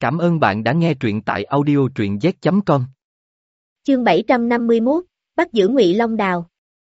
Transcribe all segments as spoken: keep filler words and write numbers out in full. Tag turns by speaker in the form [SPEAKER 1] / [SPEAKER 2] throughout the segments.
[SPEAKER 1] Cảm ơn bạn đã nghe truyện tại audio truyện z chấm com.
[SPEAKER 2] Chương bảy trăm năm mươi mốt, bắt giữ Ngụy Long Đào.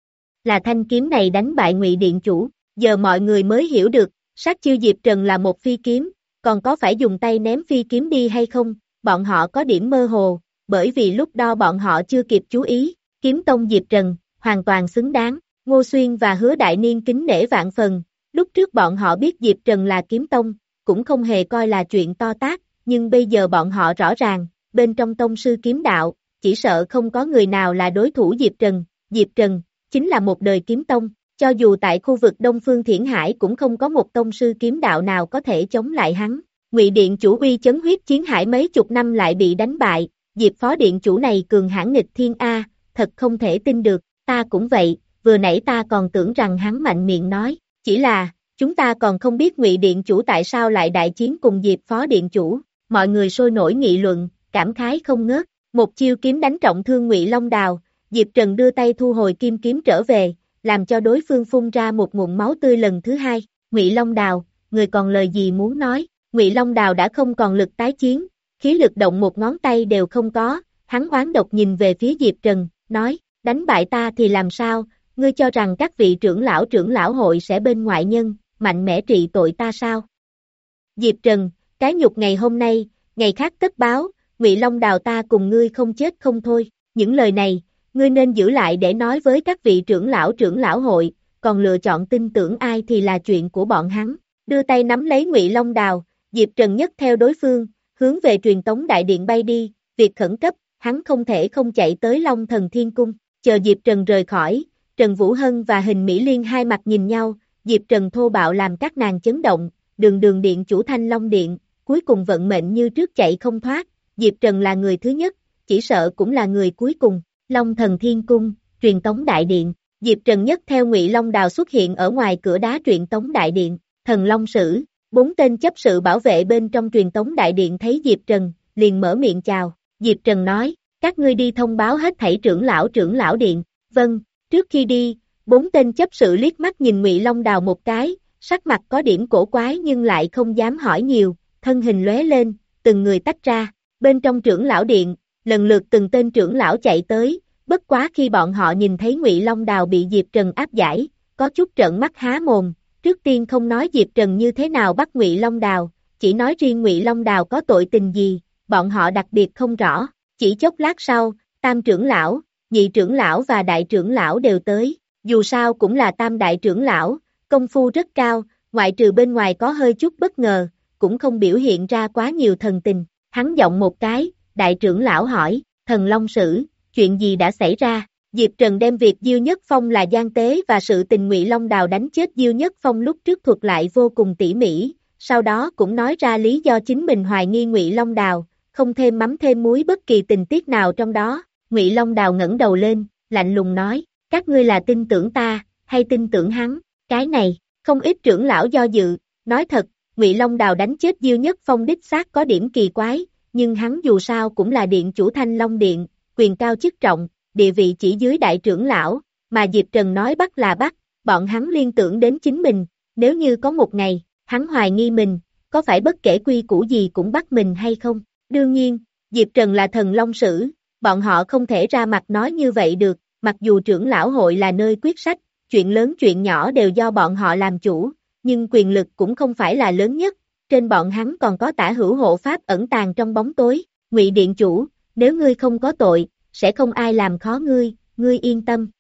[SPEAKER 2] Là thanh kiếm này đánh bại Ngụy điện chủ, giờ mọi người mới hiểu được, sát chiêu Diệp Trần là một phi kiếm, còn có phải dùng tay ném phi kiếm đi hay không, bọn họ có điểm mơ hồ, bởi vì lúc đó bọn họ chưa kịp chú ý, kiếm tông Diệp Trần, hoàn toàn xứng đáng, Ngô Xuyên và Hứa Đại Niên kính nể vạn phần, lúc trước bọn họ biết Diệp Trần là kiếm tông, cũng không hề coi là chuyện to tát, nhưng bây giờ bọn họ rõ ràng, bên trong tông sư kiếm đạo, chỉ sợ không có người nào là đối thủ Diệp Trần, Diệp Trần, chính là một đời kiếm tông, cho dù tại khu vực Đông Phương Thiển Hải cũng không có một tông sư kiếm đạo nào có thể chống lại hắn. Ngụy điện chủ uy chấn huyết chiến hải mấy chục năm lại bị đánh bại, Diệp phó điện chủ này cường hãn nghịch thiên A, thật không thể tin được, ta cũng vậy, vừa nãy ta còn tưởng rằng hắn mạnh miệng nói, chỉ là, chúng ta còn không biết Ngụy điện chủ tại sao lại đại chiến cùng Diệp phó điện chủ, mọi người sôi nổi nghị luận, cảm khái không ngớt, một chiêu kiếm đánh trọng thương Ngụy Long Đào, Diệp Trần đưa tay thu hồi kim kiếm trở về, làm cho đối phương phun ra một ngụm máu tươi lần thứ hai, Ngụy Long Đào, người còn lời gì muốn nói, Ngụy Long Đào đã không còn lực tái chiến, khí lực động một ngón tay đều không có, hắn oán độc nhìn về phía Diệp Trần, nói, đánh bại ta thì làm sao, ngươi cho rằng các vị trưởng lão trưởng lão hội sẽ bên ngoại nhân, mạnh mẽ trị tội ta sao? Diệp Trần, cái nhục ngày hôm nay, ngày khác tất báo, Ngụy Long Đào ta cùng ngươi không chết không thôi, những lời này, ngươi nên giữ lại để nói với các vị trưởng lão trưởng lão hội, còn lựa chọn tin tưởng ai thì là chuyện của bọn hắn, đưa tay nắm lấy Ngụy Long Đào, Diệp Trần nhất theo đối phương, hướng về truyền tống đại điện bay đi, việc khẩn cấp, hắn không thể không chạy tới Long Thần Thiên Cung, chờ Diệp Trần rời khỏi, Trần Vũ Hân và Hình Mỹ Liên hai mặt nhìn nhau, Diệp Trần thô bạo làm các nàng chấn động, đường đường điện chủ Thanh Long Điện, cuối cùng vận mệnh như trước chạy không thoát, Diệp Trần là người thứ nhất, chỉ sợ cũng là người cuối cùng, Long Thần Thiên Cung, truyền tống đại điện, Diệp Trần nhất theo Ngụy Long Đào xuất hiện ở ngoài cửa đá truyền tống đại điện, Thần Long Sử, bốn tên chấp sự bảo vệ bên trong truyền tống đại điện thấy Diệp Trần, liền mở miệng chào, Diệp Trần nói, các ngươi đi thông báo hết thảy trưởng lão trưởng lão điện, vâng, trước khi đi, bốn tên chấp sự liếc mắt nhìn Ngụy Long Đào một cái, sắc mặt có điểm cổ quái nhưng lại không dám hỏi nhiều, thân hình lóe lên, từng người tách ra, bên trong trưởng lão điện, lần lượt từng tên trưởng lão chạy tới, bất quá khi bọn họ nhìn thấy Ngụy Long Đào bị Diệp Trần áp giải, có chút trợn mắt há mồm, trước tiên không nói Diệp Trần như thế nào bắt Ngụy Long Đào, chỉ nói riêng Ngụy Long Đào có tội tình gì, bọn họ đặc biệt không rõ, chỉ chốc lát sau, tam trưởng lão, nhị trưởng lão và đại trưởng lão đều tới, dù sao cũng là tam đại trưởng lão, công phu rất cao, ngoại trừ bên ngoài có hơi chút bất ngờ, cũng không biểu hiện ra quá nhiều thần tình, hắn giọng một cái, đại trưởng lão hỏi, Thần Long Sử, chuyện gì đã xảy ra, Diệp Trần đem việc Diêu Nhất Phong là gian tế và sự tình Ngụy Long Đào đánh chết Diêu Nhất Phong lúc trước thuật lại vô cùng tỉ mỉ, sau đó cũng nói ra lý do chính mình hoài nghi Ngụy Long Đào, không thêm mắm thêm muối bất kỳ tình tiết nào trong đó, Ngụy Long Đào ngẩng đầu lên, lạnh lùng nói, các ngươi là tin tưởng ta, hay tin tưởng hắn, cái này, không ít trưởng lão do dự, nói thật, Ngụy Long Đào đánh chết Diêu Nhất Phong đích xác có điểm kỳ quái, nhưng hắn dù sao cũng là điện chủ Thanh Long Điện, quyền cao chức trọng, địa vị chỉ dưới đại trưởng lão, mà Diệp Trần nói bắt là bắt, bọn hắn liên tưởng đến chính mình, nếu như có một ngày, hắn hoài nghi mình, có phải bất kể quy củ gì cũng bắt mình hay không? Đương nhiên, Diệp Trần là Thần Long Sử, bọn họ không thể ra mặt nói như vậy được, mặc dù trưởng lão hội là nơi quyết sách, chuyện lớn chuyện nhỏ đều do bọn họ làm chủ, nhưng quyền lực cũng không phải là lớn nhất, trên bọn hắn còn có tả hữu hộ pháp ẩn tàng trong bóng tối, Ngụy điện chủ, nếu ngươi không có tội, sẽ không ai làm khó ngươi, ngươi yên tâm.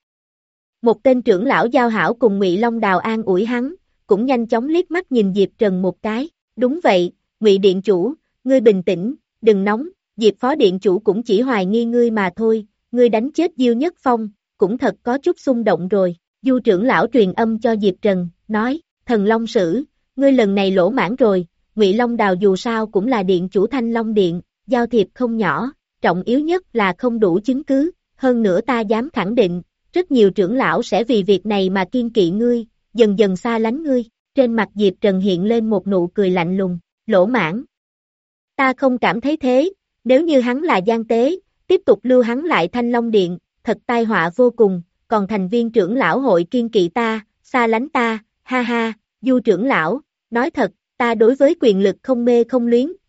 [SPEAKER 2] Một tên trưởng lão giao hảo cùng Ngụy Long Đào an ủi hắn, cũng nhanh chóng liếc mắt nhìn Diệp Trần một cái, đúng vậy, Ngụy điện chủ, ngươi bình tĩnh, đừng nóng, Diệp phó điện chủ cũng chỉ hoài nghi ngươi mà thôi, ngươi đánh chết Diêu Nhất Phong, cũng thật có chút xung động rồi, Du trưởng lão truyền âm cho Diệp Trần, nói, Thần Long Sử, ngươi lần này lỗ mãn rồi, Ngụy Long Đào dù sao cũng là điện chủ Thanh Long Điện, giao thiệp không nhỏ, trọng yếu nhất là không đủ chứng cứ, hơn nữa ta dám khẳng định, rất nhiều trưởng lão sẽ vì việc này mà kiên kỵ ngươi, dần dần xa lánh ngươi, trên mặt Diệp Trần hiện lên một nụ cười lạnh lùng, lỗ mãn. Ta không cảm thấy thế, nếu như hắn là gian tế, tiếp tục lưu hắn lại Thanh Long Điện, thật tai họa vô cùng, còn thành viên trưởng lão hội kiên kỵ ta, xa lánh ta, ha ha, Du trưởng lão, nói thật, ta đối với quyền lực không mê không luyến,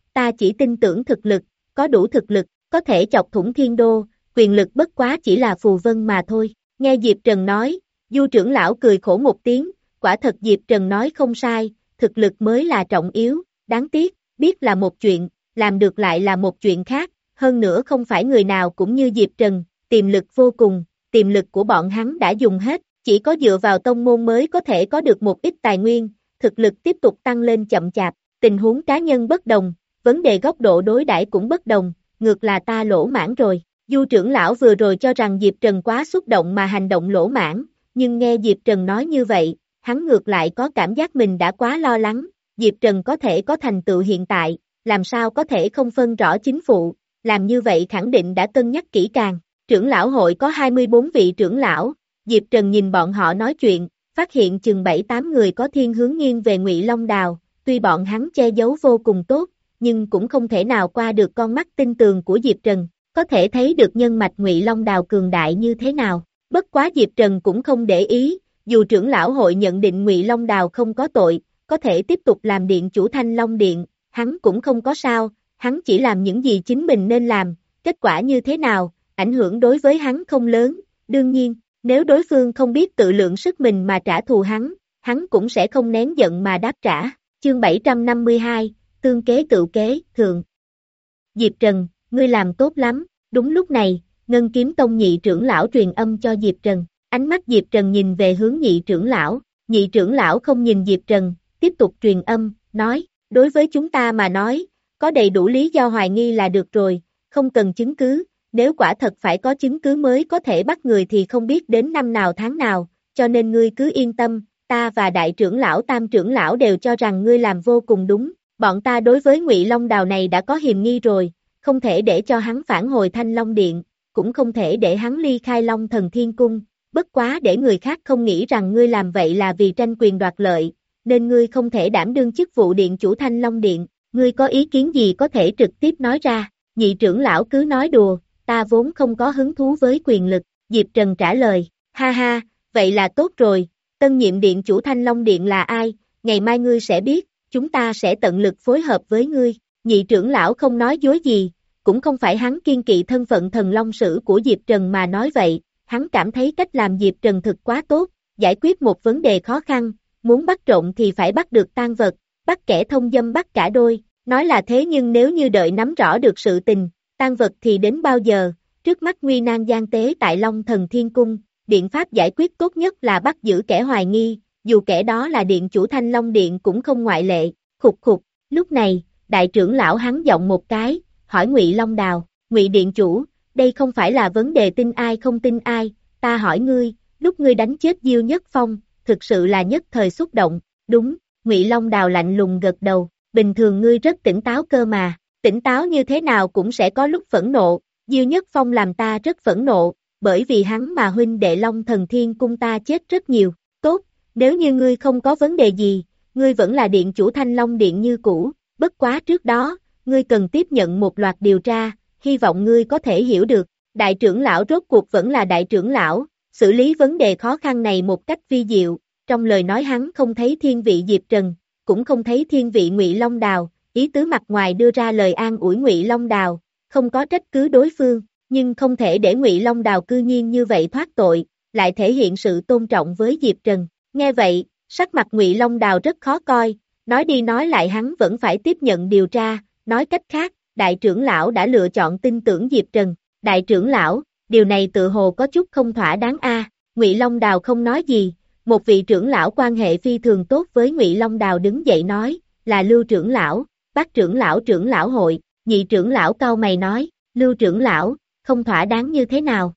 [SPEAKER 2] ta chỉ tin tưởng thực lực, có đủ thực lực, có thể chọc thủng thiên đô, quyền lực bất quá chỉ là phù vân mà thôi. Nghe Diệp Trần nói, Du trưởng lão cười khổ một tiếng, quả thật Diệp Trần nói không sai, thực lực mới là trọng yếu, đáng tiếc, biết là một chuyện, làm được lại là một chuyện khác, hơn nữa không phải người nào cũng như Diệp Trần, tiềm lực vô cùng, tiềm lực của bọn hắn đã dùng hết, chỉ có dựa vào tông môn mới có thể có được một ít tài nguyên, thực lực tiếp tục tăng lên chậm chạp, tình huống cá nhân bất đồng, vấn đề góc độ đối đãi cũng bất đồng, ngược là ta lỗ mãn rồi. Du trưởng lão vừa rồi cho rằng Diệp Trần quá xúc động mà hành động lỗ mãn, nhưng nghe Diệp Trần nói như vậy, hắn ngược lại có cảm giác mình đã quá lo lắng, Diệp Trần có thể có thành tựu hiện tại, làm sao có thể không phân rõ chính phụ, làm như vậy khẳng định đã cân nhắc kỹ càng. Trưởng lão hội có hai mươi bốn vị trưởng lão, Diệp Trần nhìn bọn họ nói chuyện, phát hiện chừng bảy tám người có thiên hướng nghiêng về Ngụy Long Đào, tuy bọn hắn che giấu vô cùng tốt, nhưng cũng không thể nào qua được con mắt tinh tường của Diệp Trần, có thể thấy được nhân mạch Ngụy Long Đào cường đại như thế nào. Bất quá Diệp Trần cũng không để ý, dù trưởng lão hội nhận định Ngụy Long Đào không có tội, có thể tiếp tục làm điện chủ Thanh Long Điện, hắn cũng không có sao, hắn chỉ làm những gì chính mình nên làm, kết quả như thế nào, ảnh hưởng đối với hắn không lớn, đương nhiên, nếu đối phương không biết tự lượng sức mình mà trả thù hắn, hắn cũng sẽ không nén giận mà đáp trả. Chương bảy trăm năm mươi hai, tương kế tự kế, thường. Diệp Trần, ngươi làm tốt lắm, đúng lúc này, Ngân Kiếm Tông nhị trưởng lão truyền âm cho Diệp Trần, ánh mắt Diệp Trần nhìn về hướng nhị trưởng lão, nhị trưởng lão không nhìn Diệp Trần, tiếp tục truyền âm, nói, đối với chúng ta mà nói, có đầy đủ lý do hoài nghi là được rồi, không cần chứng cứ, nếu quả thật phải có chứng cứ mới có thể bắt người thì không biết đến năm nào tháng nào, cho nên ngươi cứ yên tâm, ta và đại trưởng lão tam trưởng lão đều cho rằng ngươi làm vô cùng đúng, bọn ta đối với Ngụy Long Đào này đã có hiềm nghi rồi, không thể để cho hắn phản hồi Thanh Long Điện, cũng không thể để hắn ly khai Long Thần Thiên Cung, bất quá để người khác không nghĩ rằng ngươi làm vậy là vì tranh quyền đoạt lợi, nên ngươi không thể đảm đương chức vụ điện chủ Thanh Long Điện, ngươi có ý kiến gì có thể trực tiếp nói ra, nhị trưởng lão cứ nói đùa, ta vốn không có hứng thú với quyền lực, Diệp Trần trả lời, ha ha, vậy là tốt rồi, tân nhiệm điện chủ Thanh Long Điện là ai, ngày mai ngươi sẽ biết, chúng ta sẽ tận lực phối hợp với ngươi, nhị trưởng lão không nói dối gì, cũng không phải hắn kiên kỵ thân phận thần long sử của Diệp Trần mà nói vậy, hắn cảm thấy cách làm Diệp Trần thực quá tốt, giải quyết một vấn đề khó khăn, muốn bắt trộm thì phải bắt được tang vật, bắt kẻ thông dâm bắt cả đôi, nói là thế nhưng nếu như đợi nắm rõ được sự tình, tang vật thì đến bao giờ, trước mắt nguy nan gian tế tại Long Thần Thiên Cung, biện pháp giải quyết tốt nhất là bắt giữ kẻ hoài nghi, dù kẻ đó là điện chủ Thanh Long Điện cũng không ngoại lệ, khục khục, lúc này, đại trưởng lão hắn giọng một cái, hỏi Ngụy Long Đào, Ngụy điện chủ, đây không phải là vấn đề tin ai không tin ai, ta hỏi ngươi, lúc ngươi đánh chết Diêu Nhất Phong, thực sự là nhất thời xúc động, đúng, Ngụy Long Đào lạnh lùng gật đầu, bình thường ngươi rất tỉnh táo cơ mà, tỉnh táo như thế nào cũng sẽ có lúc phẫn nộ, Diêu Nhất Phong làm ta rất phẫn nộ, bởi vì hắn mà huynh đệ Long Thần Thiên Cung ta chết rất nhiều, tốt, nếu như ngươi không có vấn đề gì, ngươi vẫn là điện chủ Thanh Long Điện như cũ, bất quá trước đó, ngươi cần tiếp nhận một loạt điều tra, hy vọng ngươi có thể hiểu được, đại trưởng lão rốt cuộc vẫn là đại trưởng lão, xử lý vấn đề khó khăn này một cách vi diệu, trong lời nói hắn không thấy thiên vị Diệp Trần, cũng không thấy thiên vị Ngụy Long Đào, ý tứ mặt ngoài đưa ra lời an ủi Ngụy Long Đào, không có trách cứ đối phương, nhưng không thể để Ngụy Long Đào cư nhiên như vậy thoát tội, lại thể hiện sự tôn trọng với Diệp Trần. Nghe vậy, sắc mặt Ngụy Long Đào rất khó coi, nói đi nói lại hắn vẫn phải tiếp nhận điều tra, nói cách khác, đại trưởng lão đã lựa chọn tin tưởng Diệp Trần. Đại trưởng lão, điều này tự hồ có chút không thỏa đáng a. Ngụy Long Đào không nói gì, một vị trưởng lão quan hệ phi thường tốt với Ngụy Long Đào đứng dậy nói, là Lưu trưởng lão, Bác trưởng lão trưởng lão hội, nhị trưởng lão cau mày nói, Lưu trưởng lão, không thỏa đáng như thế nào?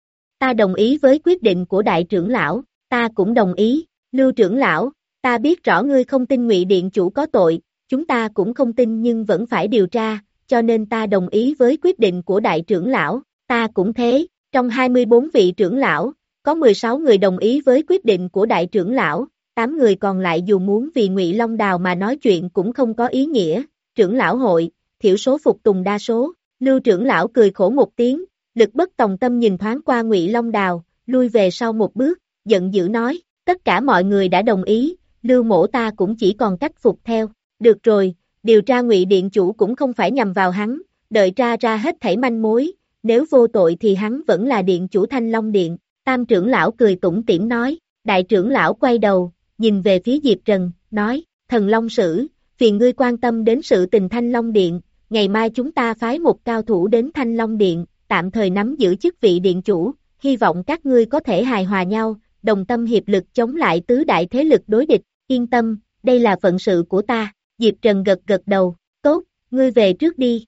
[SPEAKER 2] Ta đồng ý với quyết định của đại trưởng lão, ta cũng đồng ý, Lưu trưởng lão, ta biết rõ ngươi không tin Ngụy điện chủ có tội, chúng ta cũng không tin nhưng vẫn phải điều tra, cho nên ta đồng ý với quyết định của đại trưởng lão, ta cũng thế, trong hai mươi bốn vị trưởng lão, có mười sáu người đồng ý với quyết định của đại trưởng lão, tám người còn lại dù muốn vì Ngụy Long Đào mà nói chuyện cũng không có ý nghĩa, trưởng lão hội, thiểu số phục tùng đa số, Lưu trưởng lão cười khổ một tiếng, lực bất tòng tâm nhìn thoáng qua Ngụy Long Đào, lui về sau một bước, giận dữ nói, tất cả mọi người đã đồng ý, Lưu mỗ ta cũng chỉ còn cách phục theo, được rồi, điều tra Ngụy Điện Chủ cũng không phải nhằm vào hắn, đợi tra ra hết thảy manh mối, nếu vô tội thì hắn vẫn là Điện Chủ Thanh Long Điện. Tam trưởng lão cười tủm tỉm nói, đại trưởng lão quay đầu, nhìn về phía Diệp Trần, nói, Thần Long Sử, phiền ngươi quan tâm đến sự tình Thanh Long Điện, ngày mai chúng ta phái một cao thủ đến Thanh Long Điện, tạm thời nắm giữ chức vị Điện Chủ, hy vọng các ngươi có thể hài hòa nhau, đồng tâm hiệp lực chống lại tứ đại thế lực đối địch, yên tâm, đây là phận sự của ta. Diệp Trần gật gật đầu, tốt, ngươi về trước đi.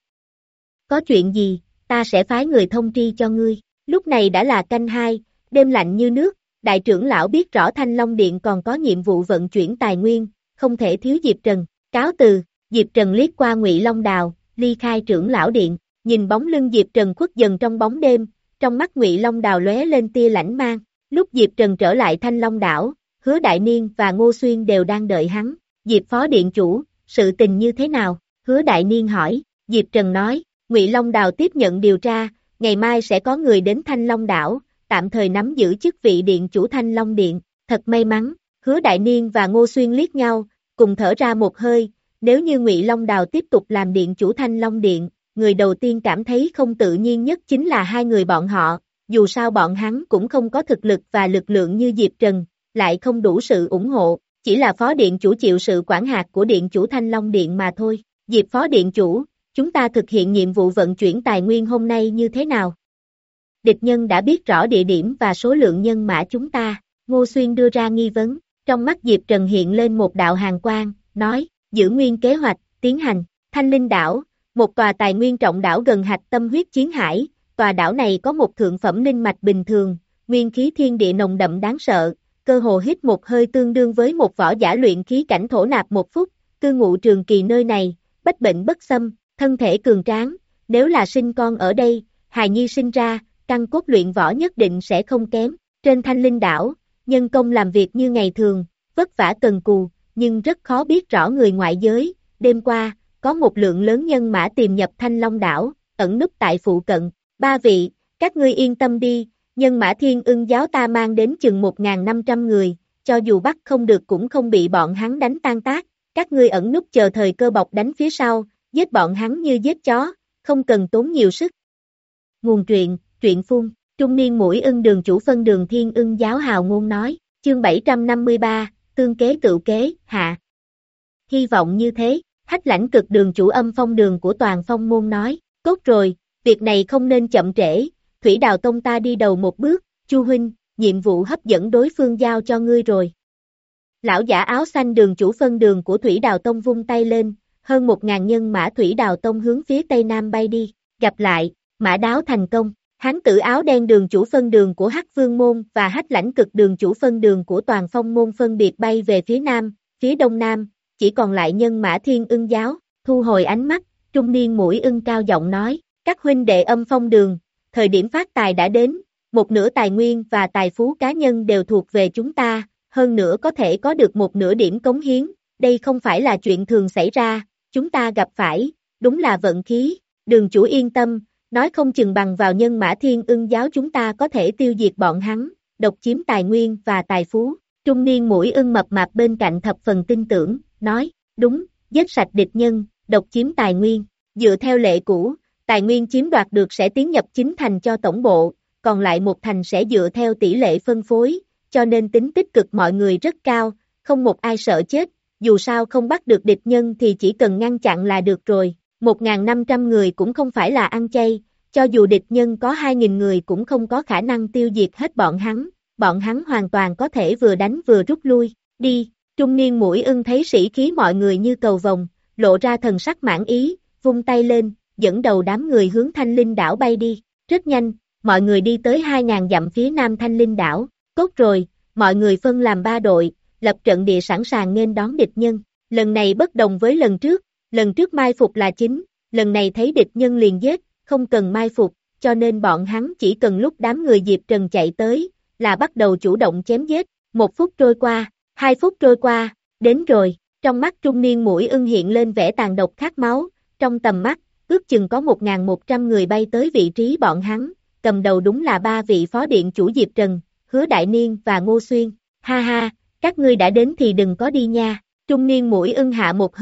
[SPEAKER 2] Có chuyện gì, ta sẽ phái người thông tri cho ngươi. Lúc này đã là canh hai, đêm lạnh như nước, đại trưởng lão biết rõ Thanh Long Điện còn có nhiệm vụ vận chuyển tài nguyên, không thể thiếu Diệp Trần. Cáo từ, Diệp Trần liếc qua Ngụy Long Đào, ly khai trưởng lão điện, nhìn bóng lưng Diệp Trần khuất dần trong bóng đêm, trong mắt Ngụy Long Đào lóe lên tia lãnh mang. Lúc Diệp Trần trở lại Thanh Long đảo, Hứa Đại Niên và Ngô Xuyên đều đang đợi hắn. Diệp Phó Điện Chủ, sự tình như thế nào? Hứa Đại Niên hỏi. Diệp Trần nói, Ngụy Long Đào tiếp nhận điều tra, ngày mai sẽ có người đến Thanh Long đảo, tạm thời nắm giữ chức vị Điện Chủ Thanh Long Điện. Thật may mắn. Hứa Đại Niên và Ngô Xuyên liếc nhau, cùng thở ra một hơi. Nếu như Ngụy Long Đào tiếp tục làm Điện Chủ Thanh Long Điện, người đầu tiên cảm thấy không tự nhiên nhất chính là hai người bọn họ. Dù sao bọn hắn cũng không có thực lực và lực lượng như Diệp Trần, lại không đủ sự ủng hộ, chỉ là Phó Điện Chủ chịu sự quản hạt của Điện Chủ Thanh Long Điện mà thôi. Diệp Phó Điện Chủ, chúng ta thực hiện nhiệm vụ vận chuyển tài nguyên hôm nay như thế nào? Địch nhân đã biết rõ địa điểm và số lượng nhân mã chúng ta, Ngô Xuyên đưa ra nghi vấn, trong mắt Diệp Trần hiện lên một đạo hàn quang, nói, giữ nguyên kế hoạch, tiến hành. Thanh Linh đảo, một tòa tài nguyên trọng đảo gần hạch tâm huyết chiến hải. Tòa đảo này có một thượng phẩm linh mạch bình thường, nguyên khí thiên địa nồng đậm đáng sợ, cơ hồ hít một hơi tương đương với một võ giả luyện khí cảnh thổ nạp một phút, cư ngụ trường kỳ nơi này, bách bệnh bất xâm, thân thể cường tráng, nếu là sinh con ở đây, hài nhi sinh ra, căn cốt luyện võ nhất định sẽ không kém. Trên Thanh Linh đảo, nhân công làm việc như ngày thường, vất vả cần cù, nhưng rất khó biết rõ người ngoại giới. Đêm qua, có một lượng lớn nhân mã tìm nhập Thanh Long đảo, ẩn núp tại phụ cận. Ba vị, các ngươi yên tâm đi, nhân mã Thiên Ưng giáo ta mang đến chừng một nghìn năm trăm người, cho dù bắt không được cũng không bị bọn hắn đánh tan tác, các ngươi ẩn núp chờ thời cơ bọc đánh phía sau, giết bọn hắn như giết chó, không cần tốn nhiều sức. Nguồn truyện, truyện phun, trung niên mũi ưng đường chủ phân đường Thiên Ưng giáo hào ngôn nói, chương bảy trăm năm mươi ba, tương kế cựu kế, hạ. Hy vọng như thế, Hách Lãnh Cực đường chủ âm phong đường của toàn phong môn nói, tốt rồi. Việc này không nên chậm trễ, Thủy Đào Tông ta đi đầu một bước, Chu huynh, nhiệm vụ hấp dẫn đối phương giao cho ngươi rồi. Lão giả áo xanh đường chủ phân đường của Thủy Đào Tông vung tay lên, hơn một ngàn nhân mã Thủy Đào Tông hướng phía tây nam bay đi, gặp lại, mã đáo thành công. Hán tử áo đen đường chủ phân đường của Hắc Vương môn và Hách Lãnh Cực đường chủ phân đường của toàn phong môn phân biệt bay về phía nam, phía đông nam, chỉ còn lại nhân mã Thiên Ưng giáo, thu hồi ánh mắt, trung niên mũi ưng cao giọng nói. Các huynh đệ âm phong đường, thời điểm phát tài đã đến, một nửa tài nguyên và tài phú cá nhân đều thuộc về chúng ta, hơn nữa có thể có được một nửa điểm cống hiến, đây không phải là chuyện thường xảy ra, chúng ta gặp phải, đúng là vận khí, đường chủ yên tâm, nói không chừng bằng vào nhân mã Thiên Ưng giáo chúng ta có thể tiêu diệt bọn hắn, độc chiếm tài nguyên và tài phú. Trung niên mũi ưng mập mạp bên cạnh thập phần tin tưởng, nói, đúng, giết sạch địch nhân, độc chiếm tài nguyên, dựa theo lệ cũ. Tài nguyên chiếm đoạt được sẽ tiến nhập chính thành cho tổng bộ, còn lại một thành sẽ dựa theo tỷ lệ phân phối, cho nên tính tích cực mọi người rất cao, không một ai sợ chết, dù sao không bắt được địch nhân thì chỉ cần ngăn chặn là được rồi, một nghìn năm trăm người cũng không phải là ăn chay, cho dù địch nhân có hai nghìn người cũng không có khả năng tiêu diệt hết bọn hắn, bọn hắn hoàn toàn có thể vừa đánh vừa rút lui, đi, trung niên mũi ưng thấy sĩ khí mọi người như cầu vồng, lộ ra thần sắc mãn ý, vung tay lên. Dẫn đầu đám người hướng Thanh Linh đảo bay đi, rất nhanh, mọi người đi tới hai nghìn dặm phía nam Thanh Linh đảo, tốt rồi, mọi người phân làm ba đội, lập trận địa sẵn sàng nghênh đón địch nhân, lần này bất đồng với lần trước, lần trước mai phục là chính, lần này thấy địch nhân liền giết, không cần mai phục, cho nên bọn hắn chỉ cần lúc đám người Diệp Trần chạy tới, là bắt đầu chủ động chém giết, một phút trôi qua, hai phút trôi qua, đến rồi, trong mắt trung niên mũi ưng hiện lên vẻ tàn độc khát máu, trong tầm mắt, ước chừng có một nghìn một trăm người bay tới vị trí bọn hắn, cầm đầu đúng là ba vị phó điện chủ Diệp Trần, Hứa Đại Niên và Ngô Xuyên, ha ha, các ngươi đã đến thì đừng có đi nha, trung niên mũi ưng hạ một hơi,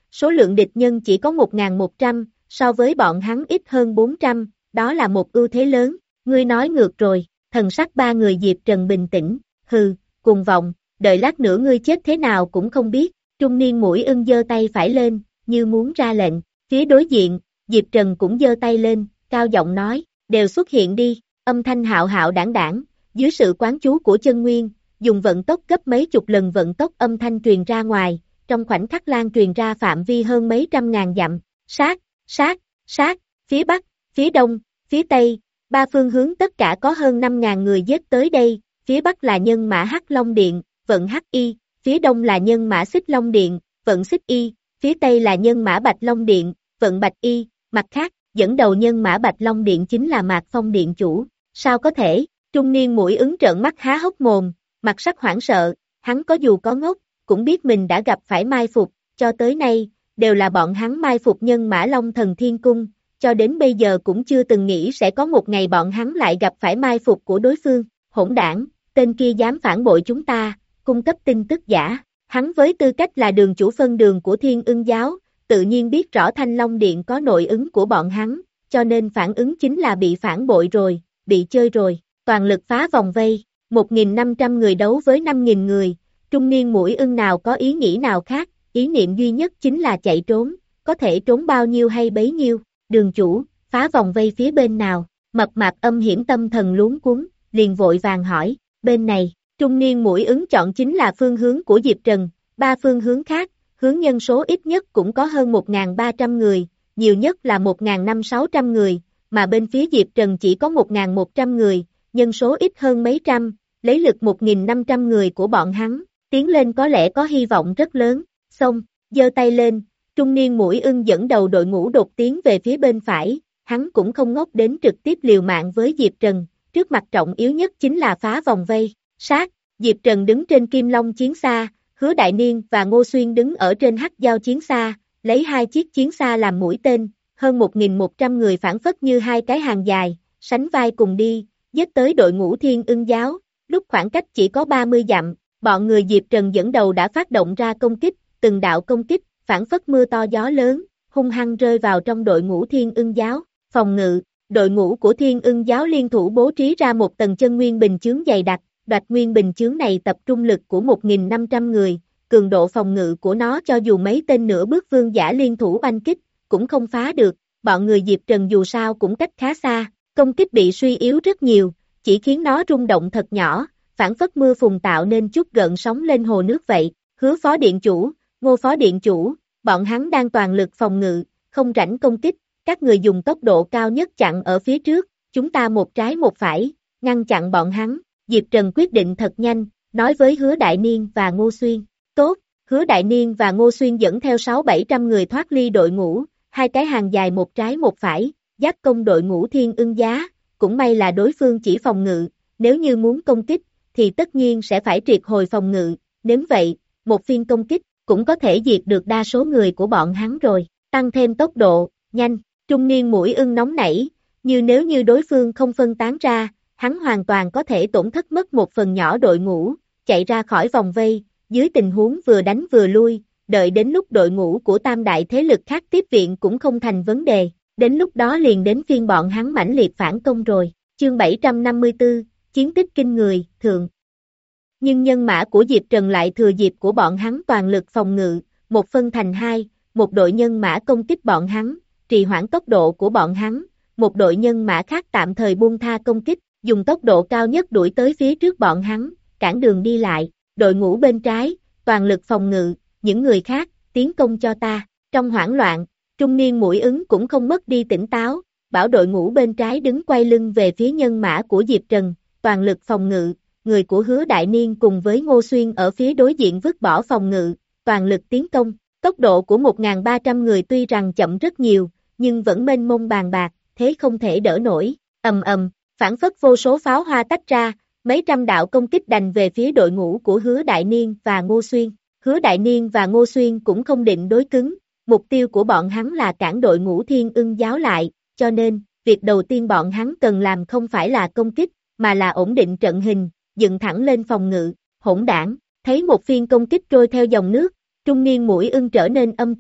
[SPEAKER 2] số lượng địch nhân chỉ có một nghìn một trăm, so với bọn hắn ít hơn bốn trăm, đó là một ưu thế lớn. Ngươi nói ngược rồi, thần sắc ba người Diệp Trần bình tĩnh, hừ, cuồng vọng, đợi lát nữa ngươi chết thế nào cũng không biết. Trung niên mũi ưng giơ tay phải lên, như muốn ra lệnh. Phía đối diện, Diệp Trần cũng giơ tay lên, cao giọng nói, đều xuất hiện đi. Âm thanh hạo hạo đảng đảng, dưới sự quán chú của chân nguyên, dùng vận tốc gấp mấy chục lần vận tốc âm thanh truyền ra ngoài, trong khoảnh khắc lan truyền ra phạm vi hơn mấy trăm ngàn dặm. Sát, sát, sát, phía bắc, phía đông, phía tây, ba phương hướng tất cả có hơn năm ngàn người giết tới đây. Phía bắc là nhân mã Hắc Long Điện, vận Hắc Y, phía đông là nhân mã Xích Long Điện, vận Xích Y, phía tây là nhân mã Bạch Long Điện, vận Bạch Y. Mặt khác, dẫn đầu nhân mã Bạch Long Điện chính là Mạc Phong Điện chủ. Sao có thể? Trung niên mũi ứng trợn mắt há hốc mồm, mặt sắc hoảng sợ, hắn có dù có ngốc, cũng biết mình đã gặp phải mai phục, cho tới nay, đều là bọn hắn mai phục nhân mã Long Thần Thiên Cung, cho đến bây giờ cũng chưa từng nghĩ sẽ có một ngày bọn hắn lại gặp phải mai phục của đối phương. Hỗn đảng, tên kia dám phản bội chúng ta, cung cấp tin tức giả. Hắn với tư cách là đường chủ phân đường của Thiên Ưng Giáo, tự nhiên biết rõ Thanh Long Điện có nội ứng của bọn hắn, cho nên phản ứng chính là bị phản bội rồi, bị chơi rồi. Toàn lực phá vòng vây, một nghìn năm trăm người đấu với năm nghìn người, trung niên mũi ưng nào có ý nghĩ nào khác, ý niệm duy nhất chính là chạy trốn, có thể trốn bao nhiêu hay bấy nhiêu. Đường chủ, phá vòng vây phía bên nào? Mập mạp âm hiểm tâm thần luống cuống, liền vội vàng hỏi, bên này. Trung niên mũi ứng chọn chính là phương hướng của Diệp Trần, ba phương hướng khác, hướng nhân số ít nhất cũng có hơn một nghìn ba trăm người, nhiều nhất là một nghìn năm sáu trăm người, mà bên phía Diệp Trần chỉ có một nghìn một trăm người, nhân số ít hơn mấy trăm, lấy lực một nghìn năm trăm người của bọn hắn, tiến lên có lẽ có hy vọng rất lớn. Xong, giơ tay lên, trung niên mũi ưng dẫn đầu đội ngũ đột tiến về phía bên phải, hắn cũng không ngốc đến trực tiếp liều mạng với Diệp Trần, trước mặt trọng yếu nhất chính là phá vòng vây. Sát, Diệp Trần đứng trên Kim Long chiến xa, Hứa Đại Niên và Ngô Xuyên đứng ở trên Hắc Giao chiến xa, lấy hai chiếc chiến xa làm mũi tên, hơn một nghìn một trăm người phản phất như hai cái hàng dài, sánh vai cùng đi, giết tới đội ngũ Thiên Ưng Giáo. Lúc khoảng cách chỉ có ba mươi dặm, bọn người Diệp Trần dẫn đầu đã phát động ra công kích, từng đạo công kích, phản phất mưa to gió lớn, hung hăng rơi vào trong đội ngũ Thiên Ưng Giáo. Phòng ngự, đội ngũ của Thiên Ưng Giáo liên thủ bố trí ra một tầng chân nguyên bình chướng dày đặc, đoạt nguyên bình chướng này tập trung lực của một nghìn năm trăm người, cường độ phòng ngự của nó cho dù mấy tên nửa bước vương giả liên thủ oanh kích, cũng không phá được. Bọn người Diệp Trần dù sao cũng cách khá xa, công kích bị suy yếu rất nhiều, chỉ khiến nó rung động thật nhỏ, phản phất mưa phùn tạo nên chút gợn sóng lên hồ nước vậy. Hứa phó điện chủ, Ngô phó điện chủ, bọn hắn đang toàn lực phòng ngự, không rảnh công kích, các người dùng tốc độ cao nhất chặn ở phía trước, chúng ta một trái một phải, ngăn chặn bọn hắn. Diệp Trần quyết định thật nhanh, nói với Hứa Đại Niên và Ngô Xuyên. Tốt, Hứa Đại Niên và Ngô Xuyên dẫn theo sáu bảy trăm người thoát ly đội ngũ, hai cái hàng dài một trái một phải, giáp công đội ngũ Thiên Ưng Giá. Cũng may là đối phương chỉ phòng ngự, nếu như muốn công kích, thì tất nhiên sẽ phải triệt hồi phòng ngự, nếu vậy, một phiên công kích, cũng có thể diệt được đa số người của bọn hắn rồi, tăng thêm tốc độ, nhanh. Trung niên mũi ưng nóng nảy, như nếu như đối phương không phân tán ra, hắn hoàn toàn có thể tổn thất mất một phần nhỏ đội ngũ, chạy ra khỏi vòng vây, dưới tình huống vừa đánh vừa lui, đợi đến lúc đội ngũ của tam đại thế lực khác tiếp viện cũng không thành vấn đề, đến lúc đó liền đến phiên bọn hắn mãnh liệt phản công rồi. Chương bảy trăm năm mươi tư, chiến tích kinh người, thượng. Nhưng nhân mã của Diệp Trần lại thừa dịp của bọn hắn toàn lực phòng ngự, một phân thành hai, một đội nhân mã công kích bọn hắn, trì hoãn tốc độ của bọn hắn, một đội nhân mã khác tạm thời buông tha công kích, dùng tốc độ cao nhất đuổi tới phía trước bọn hắn, cản đường đi lại. Đội ngũ bên trái, toàn lực phòng ngự, những người khác, tiến công cho ta. Trong hoảng loạn, trung niên mũi ứng cũng không mất đi tỉnh táo, bảo đội ngũ bên trái đứng quay lưng về phía nhân mã của Diệp Trần, toàn lực phòng ngự. Người của Hứa Đại Niên cùng với Ngô Xuyên ở phía đối diện vứt bỏ phòng ngự, toàn lực tiến công. Tốc độ của một nghìn ba trăm người tuy rằng chậm rất nhiều, nhưng vẫn mênh mông bàn bạc, thế không thể đỡ nổi. Ầm ầm, phản phất vô số pháo hoa tách ra, mấy trăm đạo công kích đành về phía đội ngũ của Hứa Đại Niên và Ngô Xuyên. Hứa Đại Niên và Ngô Xuyên cũng không định đối cứng, mục tiêu của bọn hắn là cản đội ngũ Thiên Ưng Giáo lại, cho nên, việc đầu tiên bọn hắn cần làm không phải là công kích, mà là ổn định trận hình, dựng thẳng lên phòng ngự. Hỗn đảng, thấy một phiên công kích trôi theo dòng nước, trung niên mũi ưng trở nên âm trầm,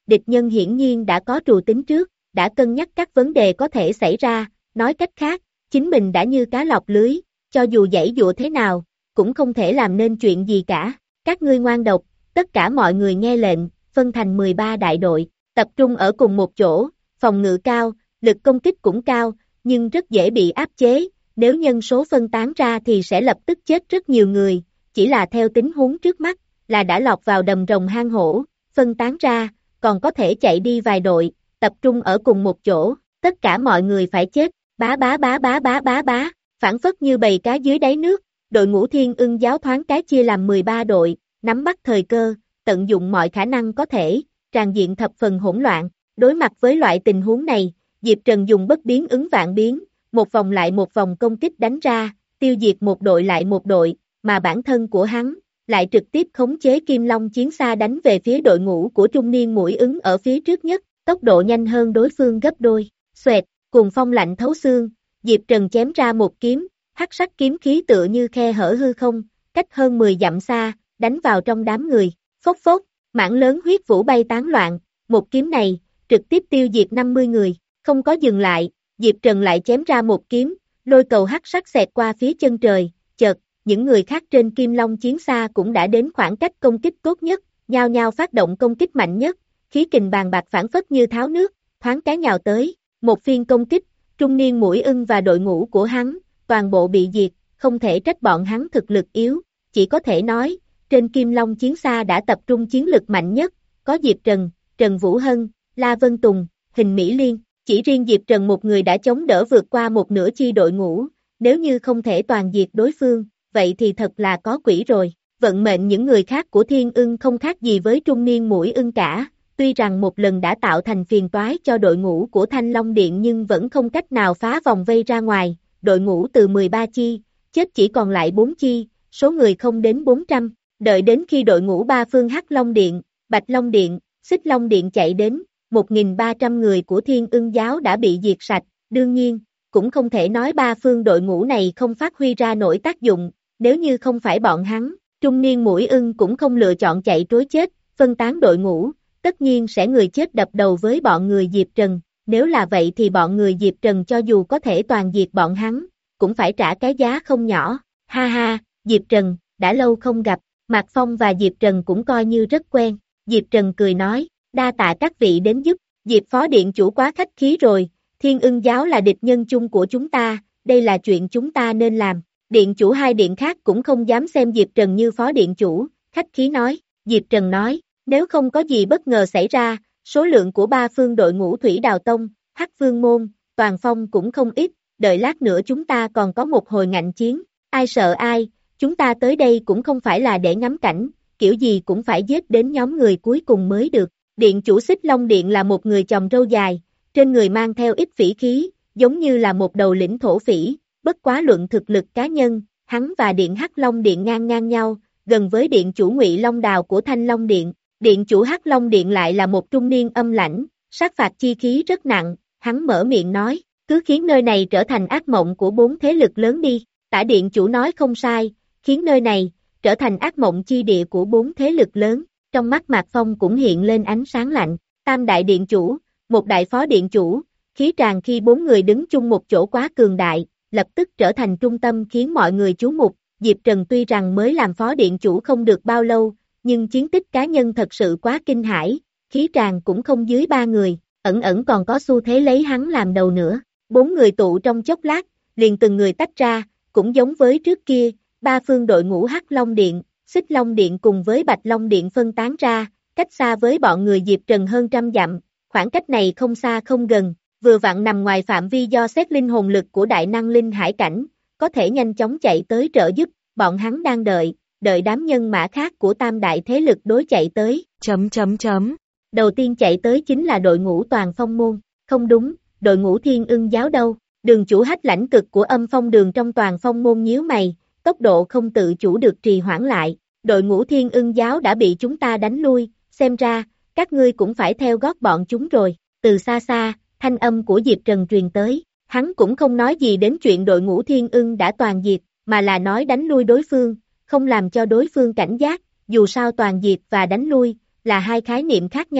[SPEAKER 2] địch nhân hiển nhiên đã có trù tính trước, đã cân nhắc các vấn đề có thể xảy ra, nói cách khác, chính mình đã như cá lọt lưới, cho dù giãy dụa thế nào, cũng không thể làm nên chuyện gì cả. Các ngươi ngoan độc, tất cả mọi người nghe lệnh, phân thành mười ba đại đội, tập trung ở cùng một chỗ, phòng ngự cao, lực công kích cũng cao, nhưng rất dễ bị áp chế, nếu nhân số phân tán ra thì sẽ lập tức chết rất nhiều người, chỉ là theo tình huống trước mắt, là đã lọt vào đầm rồng hang hổ, phân tán ra, còn có thể chạy đi vài đội, tập trung ở cùng một chỗ, tất cả mọi người phải chết, bá bá bá bá bá bá bá, phản phất như bầy cá dưới đáy nước, đội ngũ Thiên Ưng giáo thoáng cái chia làm mười ba đội, nắm bắt thời cơ, tận dụng mọi khả năng có thể, tràn diện thập phần hỗn loạn, đối mặt với loại tình huống này, Diệp Trần dùng bất biến ứng vạn biến, một vòng lại một vòng công kích đánh ra, tiêu diệt một đội lại một đội, mà bản thân của hắn lại trực tiếp khống chế Kim Long chiến xa đánh về phía đội ngũ của trung niên mũi ứng ở phía trước nhất, tốc độ nhanh hơn đối phương gấp đôi. Xoẹt, cùng phong lạnh thấu xương, Diệp Trần chém ra một kiếm, hắc sắc kiếm khí tựa như khe hở hư không, cách hơn mười dặm xa, đánh vào trong đám người. Phốc phốc, mảng lớn huyết vũ bay tán loạn, một kiếm này trực tiếp tiêu diệt năm mươi người, không có dừng lại, Diệp Trần lại chém ra một kiếm, lôi cầu hắc sắc xẹt qua phía chân trời, chợt, những người khác trên Kim Long chiến xa cũng đã đến khoảng cách công kích tốt nhất, nhao nhao phát động công kích mạnh nhất, khí kình bàn bạc phản phất như tháo nước, thoáng cái nhào tới, một phiên công kích, trung niên mũi ưng và đội ngũ của hắn, toàn bộ bị diệt, không thể trách bọn hắn thực lực yếu, chỉ có thể nói, trên Kim Long chiến xa đã tập trung chiến lực mạnh nhất, có Diệp Trần, Trần Vũ Hân, La Vân Tùng, Hình Mỹ Liên, chỉ riêng Diệp Trần một người đã chống đỡ vượt qua một nửa chi đội ngũ, nếu như không thể toàn diệt đối phương, vậy thì thật là có quỷ rồi. Vận mệnh những người khác của Thiên Ưng không khác gì với trung niên mũi ưng cả, tuy rằng một lần đã tạo thành phiền toái cho đội ngũ của Thanh Long Điện nhưng vẫn không cách nào phá vòng vây ra ngoài, đội ngũ từ mười ba chi, chết chỉ còn lại bốn chi, số người không đến bốn trăm, đợi đến khi đội ngũ ba phương Hắc Long Điện, Bạch Long Điện, Xích Long Điện chạy đến, một nghìn ba trăm người của Thiên Ưng giáo đã bị diệt sạch, đương nhiên, cũng không thể nói ba phương đội ngũ này không phát huy ra nổi tác dụng, nếu như không phải bọn hắn, trung niên mũi ưng cũng không lựa chọn chạy trối chết, phân tán đội ngũ, tất nhiên sẽ người chết đập đầu với bọn người Diệp Trần, nếu là vậy thì bọn người Diệp Trần cho dù có thể toàn diệt bọn hắn, cũng phải trả cái giá không nhỏ, ha ha, Diệp Trần, đã lâu không gặp, Mạc Phong và Diệp Trần cũng coi như rất quen, Diệp Trần cười nói, đa tạ các vị đến giúp, Diệp Phó Điện Chủ quá khách khí rồi, Thiên Ưng giáo là địch nhân chung của chúng ta, đây là chuyện chúng ta nên làm. Điện chủ hai điện khác cũng không dám xem Diệp Trần như phó điện chủ, khách khí nói, Diệp Trần nói, nếu không có gì bất ngờ xảy ra, số lượng của ba phương đội ngũ Thủy Đào Tông, Hắc Vương Môn, Toàn Phong cũng không ít, đợi lát nữa chúng ta còn có một hồi ngạnh chiến, ai sợ ai, chúng ta tới đây cũng không phải là để ngắm cảnh, kiểu gì cũng phải giết đến nhóm người cuối cùng mới được. Điện chủ Xích Long Điện là một người chòm râu dài, trên người mang theo ít phỉ khí, giống như là một đầu lĩnh thổ phỉ. Bất quá luận thực lực cá nhân, hắn và Điện Hắc Long Điện ngang ngang nhau, gần với Điện chủ Ngụy Long Đào của Thanh Long Điện. Điện chủ Hắc Long Điện lại là một trung niên âm lãnh, sát phạt chi khí rất nặng, hắn mở miệng nói, cứ khiến nơi này trở thành ác mộng của bốn thế lực lớn đi. Tả điện chủ nói không sai, khiến nơi này trở thành ác mộng chi địa của bốn thế lực lớn. Trong mắt Mạc Phong cũng hiện lên ánh sáng lạnh. Tam đại điện chủ, một đại phó điện chủ, khí tràng khi bốn người đứng chung một chỗ quá cường đại, lập tức trở thành trung tâm khiến mọi người chú mục. Diệp Trần tuy rằng mới làm phó điện chủ không được bao lâu, nhưng chiến tích cá nhân thật sự quá kinh hãi, khí tràng cũng không dưới ba người, ẩn ẩn còn có xu thế lấy hắn làm đầu nữa. Bốn người tụ trong chốc lát, liền từng người tách ra, cũng giống với trước kia, ba phương đội ngũ Hắc Long Điện, Xích Long Điện cùng với Bạch Long Điện phân tán ra, cách xa với bọn người Diệp Trần hơn trăm dặm, khoảng cách này không xa không gần, vừa vặn nằm ngoài phạm vi do xét linh hồn lực của đại năng linh hải cảnh, có thể nhanh chóng chạy tới trợ giúp, bọn hắn đang đợi, đợi đám nhân mã khác của tam đại thế lực đối chạy tới, chấm chấm chấm. Đầu tiên chạy tới chính là đội ngũ Toàn Phong môn, không đúng, đội ngũ Thiên Ưng giáo đâu, đường chủ hách lãnh cực của Âm Phong đường trong Toàn Phong môn nhíu mày, tốc độ không tự chủ được trì hoãn lại, đội ngũ Thiên Ưng giáo đã bị chúng ta đánh lui, xem ra, các ngươi cũng phải theo gót bọn chúng rồi, từ xa xa, thanh âm của Diệp Trần truyền tới, hắn cũng không nói gì đến chuyện đội ngũ Thiên Ưng đã toàn diệt, mà là nói đánh lui đối phương, không làm cho đối phương cảnh giác, dù sao toàn diệt và đánh lui, là hai khái niệm khác nhau,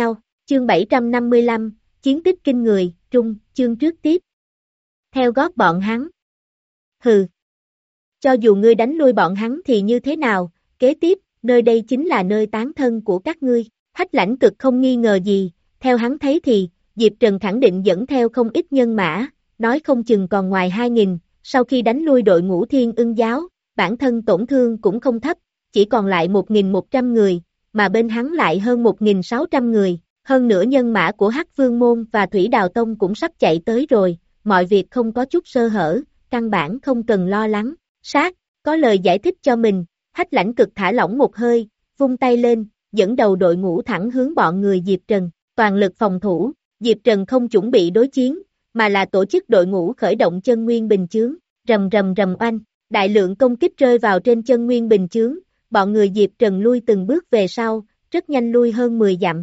[SPEAKER 2] Chương bảy trăm năm mươi lăm, Chiến tích kinh người, trung, chương trước tiếp. Theo gót bọn hắn. Hừ. Cho dù ngươi đánh lui bọn hắn thì như thế nào, kế tiếp, nơi đây chính là nơi tán thân của các ngươi. Hách Lãnh Cực không nghi ngờ gì, theo hắn thấy thì, Diệp Trần khẳng định dẫn theo không ít nhân mã, nói không chừng còn ngoài hai nghìn, sau khi đánh lui đội ngũ Thiên Ưng giáo, bản thân tổn thương cũng không thấp, chỉ còn lại một nghìn một trăm người, mà bên hắn lại hơn một nghìn sáu trăm người, hơn nữa nhân mã của Hắc Vương Môn và Thủy Đào Tông cũng sắp chạy tới rồi, mọi việc không có chút sơ hở, căn bản không cần lo lắng. Sát, có lời giải thích cho mình, Hách Lãnh Cực thả lỏng một hơi, vung tay lên, dẫn đầu đội ngũ thẳng hướng bọn người Diệp Trần, toàn lực phòng thủ, Diệp Trần không chuẩn bị đối chiến, mà là tổ chức đội ngũ khởi động chân nguyên bình chướng, rầm rầm rầm oanh, đại lượng công kích rơi vào trên chân nguyên bình chướng, bọn người Diệp Trần lui từng bước về sau, rất nhanh lui hơn mười dặm.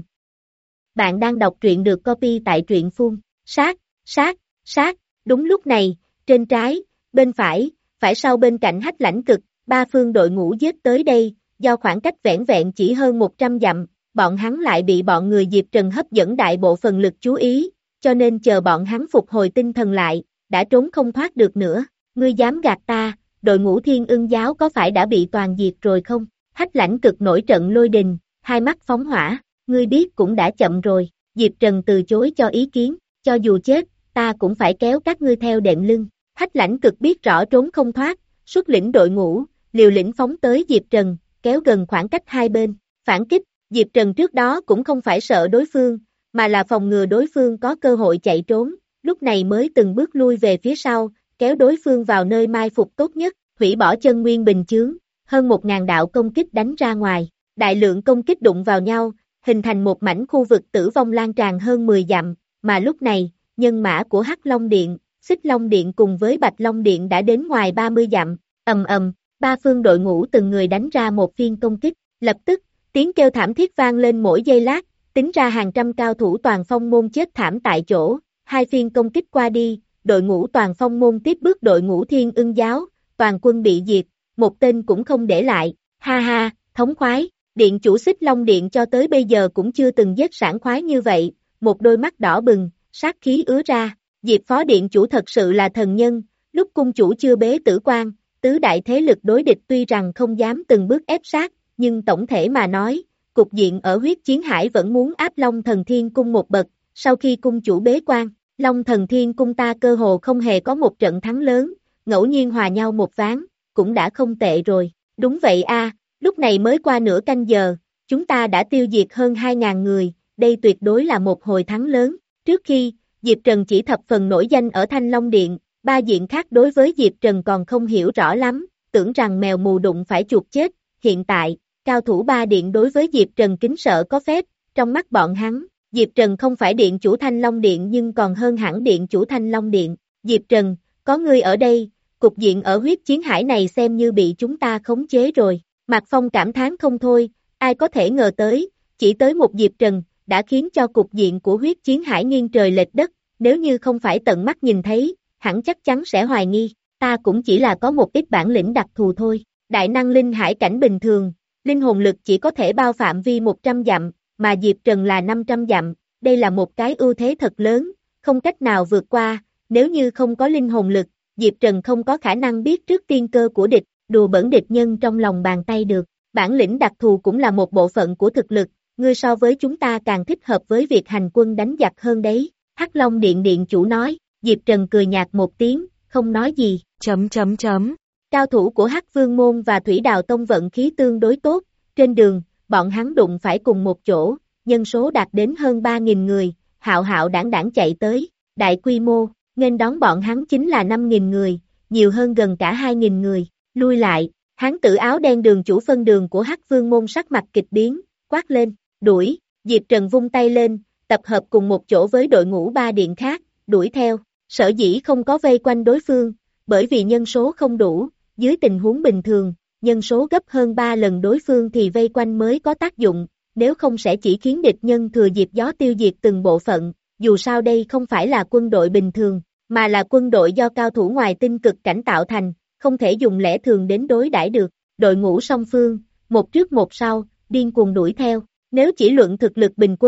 [SPEAKER 2] Bạn đang đọc truyện được copy tại truyện phun, sát, sát, sát, đúng lúc này, trên trái, bên phải, phải sau bên cạnh Hách Lãnh Cực, ba phương đội ngũ giết tới đây, do khoảng cách vẻn vẹn chỉ hơn một trăm dặm, bọn hắn lại bị bọn người Diệp Trần hấp dẫn đại bộ phần lực chú ý, cho nên chờ bọn hắn phục hồi tinh thần lại, đã trốn không thoát được nữa. Ngươi dám gạt ta, đội ngũ Thiên Ưng giáo có phải đã bị toàn diệt rồi không? Hách Lãnh Cực nổi trận lôi đình, hai mắt phóng hỏa, ngươi biết cũng đã chậm rồi. Diệp Trần từ chối cho ý kiến, cho dù chết, ta cũng phải kéo các ngươi theo đệm lưng. Hách Lãnh Cực biết rõ trốn không thoát, xuất lĩnh đội ngũ, liều lĩnh phóng tới Diệp Trần, kéo gần khoảng cách hai bên, phản kích. Diệp Trần trước đó cũng không phải sợ đối phương, mà là phòng ngừa đối phương có cơ hội chạy trốn, lúc này mới từng bước lui về phía sau, kéo đối phương vào nơi mai phục tốt nhất, hủy bỏ chân nguyên bình chướng, hơn một ngàn đạo công kích đánh ra ngoài, đại lượng công kích đụng vào nhau, hình thành một mảnh khu vực tử vong lan tràn hơn mười dặm, mà lúc này, nhân mã của Hắc Long Điện, Xích Long Điện cùng với Bạch Long Điện đã đến ngoài ba mươi dặm, ầm ầm, ba phương đội ngũ từng người đánh ra một phiên công kích, lập tức, tiếng kêu thảm thiết vang lên mỗi giây lát, tính ra hàng trăm cao thủ toàn phong môn chết thảm tại chỗ, hai phiên công kích qua đi, đội ngũ toàn phong môn tiếp bước đội ngũ Thiên Ưng giáo, toàn quân bị diệt, một tên cũng không để lại, ha ha, thống khoái, điện chủ Xích Long Điện cho tới bây giờ cũng chưa từng giết sảng khoái như vậy, một đôi mắt đỏ bừng, sát khí ứa ra, Diệp phó điện chủ thật sự là thần nhân, lúc cung chủ chưa bế tử quan, tứ đại thế lực đối địch tuy rằng không dám từng bước ép sát, nhưng tổng thể mà nói, cục diện ở huyết chiến hải vẫn muốn áp Long Thần Thiên Cung một bậc, sau khi cung chủ bế quan, Long Thần Thiên Cung ta cơ hồ không hề có một trận thắng lớn, ngẫu nhiên hòa nhau một ván, cũng đã không tệ rồi, đúng vậy a, lúc này mới qua nửa canh giờ, chúng ta đã tiêu diệt hơn hai ngàn người, đây tuyệt đối là một hồi thắng lớn, trước khi, Diệp Trần chỉ thập phần nổi danh ở Thanh Long Điện, ba diện khác đối với Diệp Trần còn không hiểu rõ lắm, tưởng rằng mèo mù đụng phải chuột chết, hiện tại, cao thủ ba điện đối với Diệp Trần kính sợ có phép, trong mắt bọn hắn, Diệp Trần không phải điện chủ Thanh Long Điện nhưng còn hơn hẳn điện chủ Thanh Long Điện, Diệp Trần, có ngươi ở đây, cục diện ở huyết chiến hải này xem như bị chúng ta khống chế rồi, Mạc Phong cảm thán không thôi, ai có thể ngờ tới, chỉ tới một Diệp Trần, đã khiến cho cục diện của huyết chiến hải nghiêng trời lệch đất, nếu như không phải tận mắt nhìn thấy, hẳn chắc chắn sẽ hoài nghi, ta cũng chỉ là có một ít bản lĩnh đặc thù thôi, đại năng linh hải cảnh bình thường, linh hồn lực chỉ có thể bao phạm vi một trăm dặm, mà Diệp Trần là năm trăm dặm, đây là một cái ưu thế thật lớn, không cách nào vượt qua, nếu như không có linh hồn lực, Diệp Trần không có khả năng biết trước tiên cơ của địch, đùa bỡn địch nhân trong lòng bàn tay được, bản lĩnh đặc thù cũng là một bộ phận của thực lực, ngươi so với chúng ta càng thích hợp với việc hành quân đánh giặc hơn đấy, Hắc Long Điện điện chủ nói, Diệp Trần cười nhạt một tiếng, không nói gì, chấm chấm chấm. Cao thủ của Hắc Vương Môn và Thủy Đào Tông vận khí tương đối tốt, trên đường, bọn hắn đụng phải cùng một chỗ, nhân số đạt đến hơn ba nghìn người, hạo hạo đảng đảng chạy tới, đại quy mô, nghênh đón bọn hắn chính là năm nghìn người, nhiều hơn gần cả hai nghìn người, lui lại, hắn tự áo đen đường chủ phân đường của Hắc Vương Môn sắc mặt kịch biến, quát lên, đuổi, Diệp Trần vung tay lên, tập hợp cùng một chỗ với đội ngũ ba điện khác, đuổi theo, sở dĩ không có vây quanh đối phương, bởi vì nhân số không đủ, dưới tình huống bình thường, nhân số gấp hơn ba lần đối phương thì vây quanh mới có tác dụng, nếu không sẽ chỉ khiến địch nhân thừa dịp gió tiêu diệt từng bộ phận, dù sao đây không phải là quân đội bình thường, mà là quân đội do cao thủ ngoài tinh cực cảnh tạo thành, không thể dùng lẽ thường đến đối đãi được, đội ngũ song phương, một trước một sau, điên cuồng đuổi theo, nếu chỉ luận thực lực bình quân,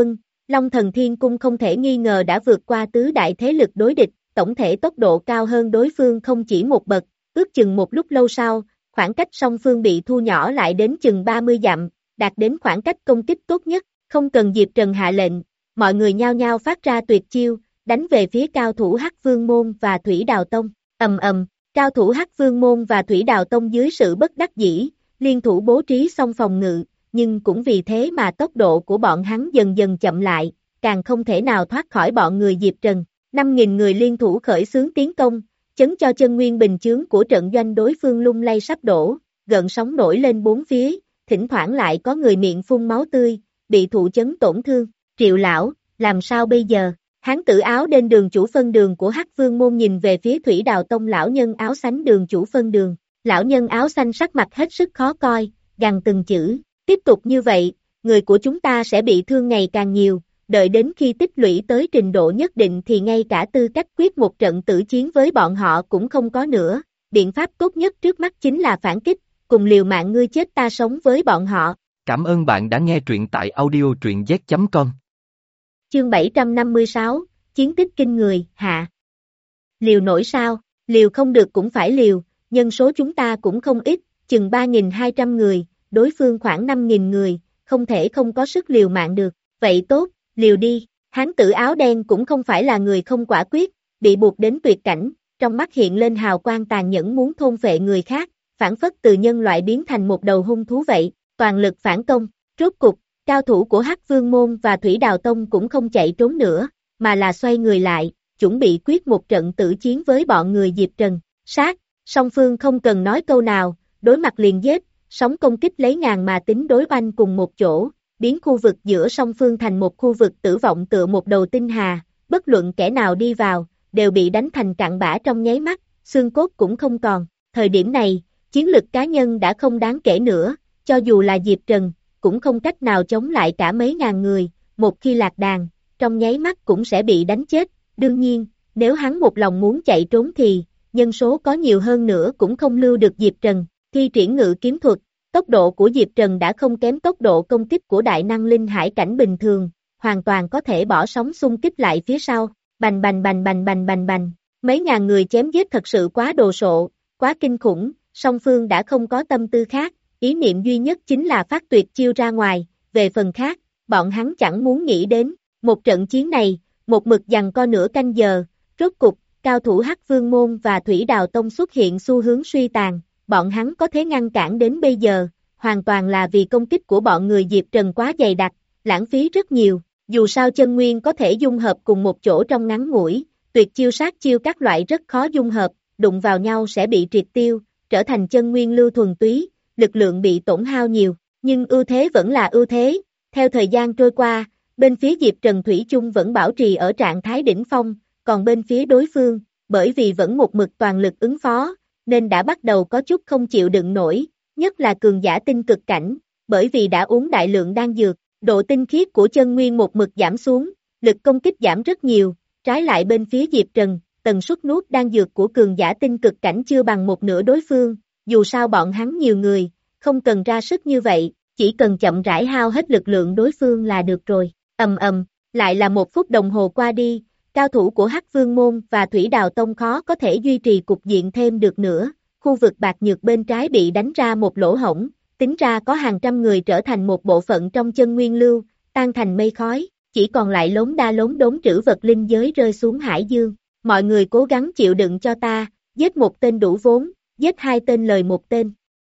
[SPEAKER 2] Long Thần Thiên Cung không thể nghi ngờ đã vượt qua tứ đại thế lực đối địch, tổng thể tốc độ cao hơn đối phương không chỉ một bậc, ước chừng một lúc lâu sau, khoảng cách song phương bị thu nhỏ lại đến chừng ba mươi dặm, đạt đến khoảng cách công kích tốt nhất, không cần Diệp Trần hạ lệnh, mọi người nhao nhao phát ra tuyệt chiêu, đánh về phía cao thủ Hắc Vương Môn và Thủy Đào Tông, ầm ầm, cao thủ Hắc Vương Môn và Thủy Đào Tông dưới sự bất đắc dĩ, liên thủ bố trí xong phòng ngự, nhưng cũng vì thế mà tốc độ của bọn hắn dần dần chậm lại, càng không thể nào thoát khỏi bọn người Diệp Trần, năm nghìn người liên thủ khởi xướng tiến công, chấn cho chân nguyên bình chướng của trận doanh đối phương lung lay sắp đổ, gợn sóng nổi lên bốn phía, thỉnh thoảng lại có người miệng phun máu tươi, bị thụ chấn tổn thương, Triệu lão, làm sao bây giờ? Hán tử áo đen đường chủ phân đường của Hắc Vương Môn nhìn về phía Thủy Đào Tông lão nhân áo xanh đường chủ phân đường, lão nhân áo xanh sắc mặt hết sức khó coi, gằn từng chữ, tiếp tục như vậy, người của chúng ta sẽ bị thương ngày càng nhiều, đợi đến khi tích lũy tới trình độ nhất định thì ngay cả tư cách quyết một trận tử chiến với bọn họ cũng không có nữa, biện pháp tốt nhất trước mắt chính là phản kích, cùng liều mạng ngươi chết ta sống với bọn họ.
[SPEAKER 1] Cảm ơn bạn đã nghe truyện tại audio truyện z chấm com.
[SPEAKER 2] Chương bảy trăm năm mươi sáu, Chiến tích kinh người, hạ. Liều nổi sao, liều không được cũng phải liều, nhân số chúng ta cũng không ít, chừng ba nghìn hai trăm người, đối phương khoảng năm nghìn người, không thể không có sức liều mạng được, vậy tốt, liều đi, hán tử áo đen cũng không phải là người không quả quyết, bị buộc đến tuyệt cảnh, trong mắt hiện lên hào quang tàn nhẫn muốn thôn phệ người khác, phản phất từ nhân loại biến thành một đầu hung thú vậy, toàn lực phản công, rốt cục, cao thủ của Hắc Vương Môn và Thủy Đào Tông cũng không chạy trốn nữa, mà là xoay người lại, chuẩn bị quyết một trận tử chiến với bọn người Diệp Trần, sát, song phương không cần nói câu nào, đối mặt liền giết, sóng công kích lấy ngàn mà tính đối oanh cùng một chỗ, biến khu vực giữa song phương thành một khu vực tử vọng tựa một đầu tinh hà, bất luận kẻ nào đi vào, đều bị đánh thành cặn bã trong nháy mắt, xương cốt cũng không còn, thời điểm này, chiến lực cá nhân đã không đáng kể nữa, cho dù là Diệp Trần, cũng không cách nào chống lại cả mấy ngàn người, một khi lạc đàn, trong nháy mắt cũng sẽ bị đánh chết, đương nhiên, nếu hắn một lòng muốn chạy trốn thì, nhân số có nhiều hơn nữa cũng không lưu được Diệp Trần, thi triển ngự kiếm thuật, tốc độ của Diệp Trần đã không kém tốc độ công kích của đại năng linh hải cảnh bình thường, hoàn toàn có thể bỏ sóng xung kích lại phía sau, bành bành bành bành bành bành bành, mấy ngàn người chém giết thật sự quá đồ sộ, quá kinh khủng, song phương đã không có tâm tư khác, ý niệm duy nhất chính là phát tuyệt chiêu ra ngoài, về phần khác, bọn hắn chẳng muốn nghĩ đến, một trận chiến này, một mực giằng co nửa canh giờ, rốt cục, cao thủ Hắc Vương Môn và Thủy Đào Tông xuất hiện xu hướng suy tàn, bọn hắn có thể ngăn cản đến bây giờ, hoàn toàn là vì công kích của bọn người Diệp Trần quá dày đặc, lãng phí rất nhiều, dù sao chân nguyên có thể dung hợp cùng một chỗ trong ngắn ngủi, tuyệt chiêu sát chiêu các loại rất khó dung hợp, đụng vào nhau sẽ bị triệt tiêu, trở thành chân nguyên lưu thuần túy, lực lượng bị tổn hao nhiều, nhưng ưu thế vẫn là ưu thế, theo thời gian trôi qua, bên phía Diệp Trần Thủy chung vẫn bảo trì ở trạng thái đỉnh phong, còn bên phía đối phương, bởi vì vẫn một mực toàn lực ứng phó, nên đã bắt đầu có chút không chịu đựng nổi, nhất là cường giả tinh cực cảnh, bởi vì đã uống đại lượng đan dược, độ tinh khiết của chân nguyên một mực giảm xuống, lực công kích giảm rất nhiều, trái lại bên phía Diệp Trần, tần suất nuốt đan dược của cường giả tinh cực cảnh chưa bằng một nửa đối phương, dù sao bọn hắn nhiều người, không cần ra sức như vậy, chỉ cần chậm rãi hao hết lực lượng đối phương là được rồi, ầm ầm, lại là một phút đồng hồ qua đi, cao thủ của Hắc Vương Môn và Thủy Đào Tông khó có thể duy trì cục diện thêm được nữa, khu vực bạc nhược bên trái bị đánh ra một lỗ hổng, tính ra có hàng trăm người trở thành một bộ phận trong chân nguyên lưu, tan thành mây khói, chỉ còn lại lốn đa lốn đốn trữ vật linh giới rơi xuống hải dương, mọi người cố gắng chịu đựng cho ta, giết một tên đủ vốn, giết hai tên lời một tên.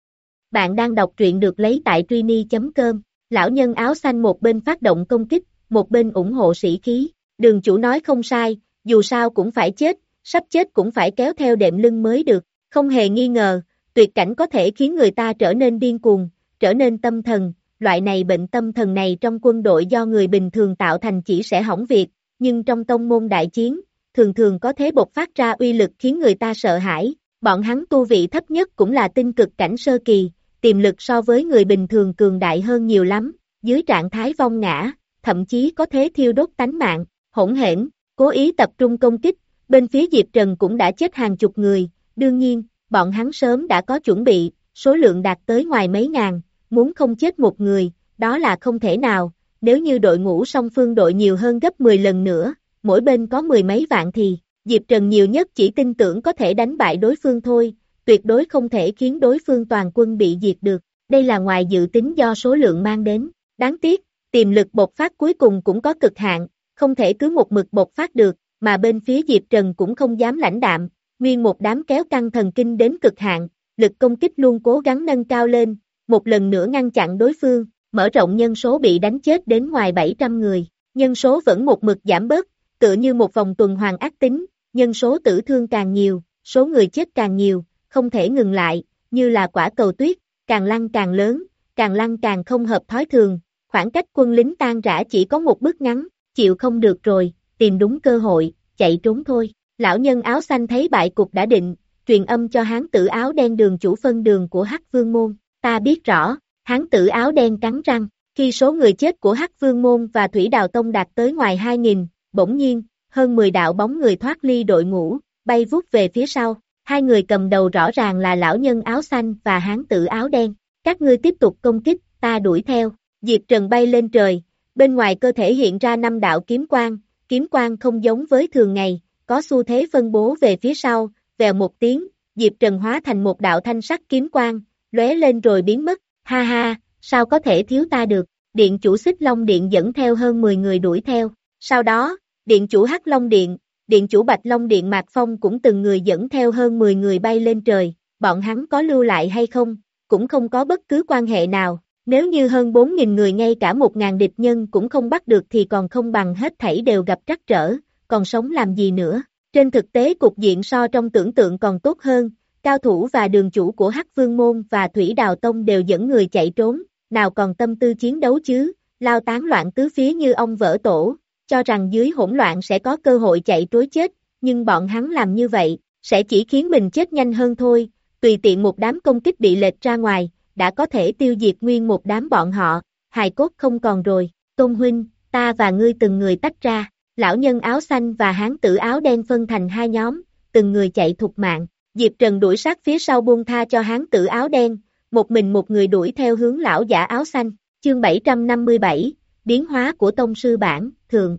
[SPEAKER 2] Bạn đang đọc truyện được lấy tại Trini chấm com, lão nhân áo xanh một bên phát động công kích, một bên ủng hộ sĩ khí, đường chủ nói không sai, dù sao cũng phải chết, sắp chết cũng phải kéo theo đệm lưng mới được, không hề nghi ngờ, tuyệt cảnh có thể khiến người ta trở nên điên cuồng, trở nên tâm thần, loại này bệnh tâm thần này trong quân đội do người bình thường tạo thành chỉ sẽ hỏng việc, nhưng trong tông môn đại chiến, thường thường có thế bộc phát ra uy lực khiến người ta sợ hãi, bọn hắn tu vị thấp nhất cũng là tinh cực cảnh sơ kỳ, tiềm lực so với người bình thường cường đại hơn nhiều lắm, dưới trạng thái vong ngã, thậm chí có thế thiêu đốt tánh mạng, hỗn hển, cố ý tập trung công kích, bên phía Diệp Trần cũng đã chết hàng chục người, đương nhiên, bọn hắn sớm đã có chuẩn bị, số lượng đạt tới ngoài mấy ngàn, muốn không chết một người, đó là không thể nào, nếu như đội ngũ song phương đội nhiều hơn gấp mười lần nữa, mỗi bên có mười mấy vạn thì, Diệp Trần nhiều nhất chỉ tin tưởng có thể đánh bại đối phương thôi, tuyệt đối không thể khiến đối phương toàn quân bị diệt được, đây là ngoài dự tính do số lượng mang đến, đáng tiếc, tiềm lực bộc phát cuối cùng cũng có cực hạn, không thể cứ một mực bộc phát được, mà bên phía Diệp Trần cũng không dám lãnh đạm, nguyên một đám kéo căng thần kinh đến cực hạn, lực công kích luôn cố gắng nâng cao lên, một lần nữa ngăn chặn đối phương, mở rộng nhân số bị đánh chết đến ngoài bảy trăm người, nhân số vẫn một mực giảm bớt, tựa như một vòng tuần hoàn ác tính, nhân số tử thương càng nhiều, số người chết càng nhiều, không thể ngừng lại, như là quả cầu tuyết, càng lăn càng lớn, càng lăn càng không hợp thói thường, khoảng cách quân lính tan rã chỉ có một bước ngắn, chịu không được rồi, tìm đúng cơ hội, chạy trốn thôi. Lão nhân áo xanh thấy bại cục đã định, truyền âm cho hán tử áo đen đường chủ phân đường của Hắc Vương Môn, ta biết rõ, hán tử áo đen cắn răng, khi số người chết của Hắc Vương Môn và Thủy Đào Tông đạt tới ngoài hai nghìn, bỗng nhiên, hơn mười đạo bóng người thoát ly đội ngũ, bay vút về phía sau, hai người cầm đầu rõ ràng là lão nhân áo xanh và hán tử áo đen, các ngươi tiếp tục công kích, ta đuổi theo, Diệp Trần bay lên trời, bên ngoài cơ thể hiện ra năm đạo kiếm quang, kiếm quang không giống với thường ngày, có xu thế phân bố về phía sau, vèo một tiếng, Diệp Trần hóa thành một đạo thanh sắc kiếm quang, lóe lên rồi biến mất, ha ha, sao có thể thiếu ta được, điện chủ Xích Long Điện dẫn theo hơn mười người đuổi theo, sau đó, điện chủ Hắc Long Điện, điện chủ Bạch Long Điện Mạc Phong cũng từng người dẫn theo hơn mười người bay lên trời, bọn hắn có lưu lại hay không, cũng không có bất cứ quan hệ nào, nếu như hơn bốn nghìn người ngay cả một nghìn địch nhân cũng không bắt được thì còn không bằng hết thảy đều gặp trắc trở, còn sống làm gì nữa. Trên thực tế cục diện so trong tưởng tượng còn tốt hơn, cao thủ và đường chủ của Hắc Vương Môn và Thủy Đào Tông đều dẫn người chạy trốn, nào còn tâm tư chiến đấu chứ, lao tán loạn tứ phía như ong vỡ tổ, cho rằng dưới hỗn loạn sẽ có cơ hội chạy trối chết, nhưng bọn hắn làm như vậy, sẽ chỉ khiến mình chết nhanh hơn thôi, tùy tiện một đám công kích bị lệch ra ngoài, đã có thể tiêu diệt nguyên một đám bọn họ, hài cốt không còn rồi, Tôn huynh, ta và ngươi từng người tách ra, lão nhân áo xanh và hán tử áo đen phân thành hai nhóm, từng người chạy thục mạng, Diệp Trần đuổi sát phía sau buông tha cho hán tử áo đen, một mình một người đuổi theo hướng lão giả áo xanh, chương bảy trăm năm mươi bảy, biến hóa của tông sư bản, thường.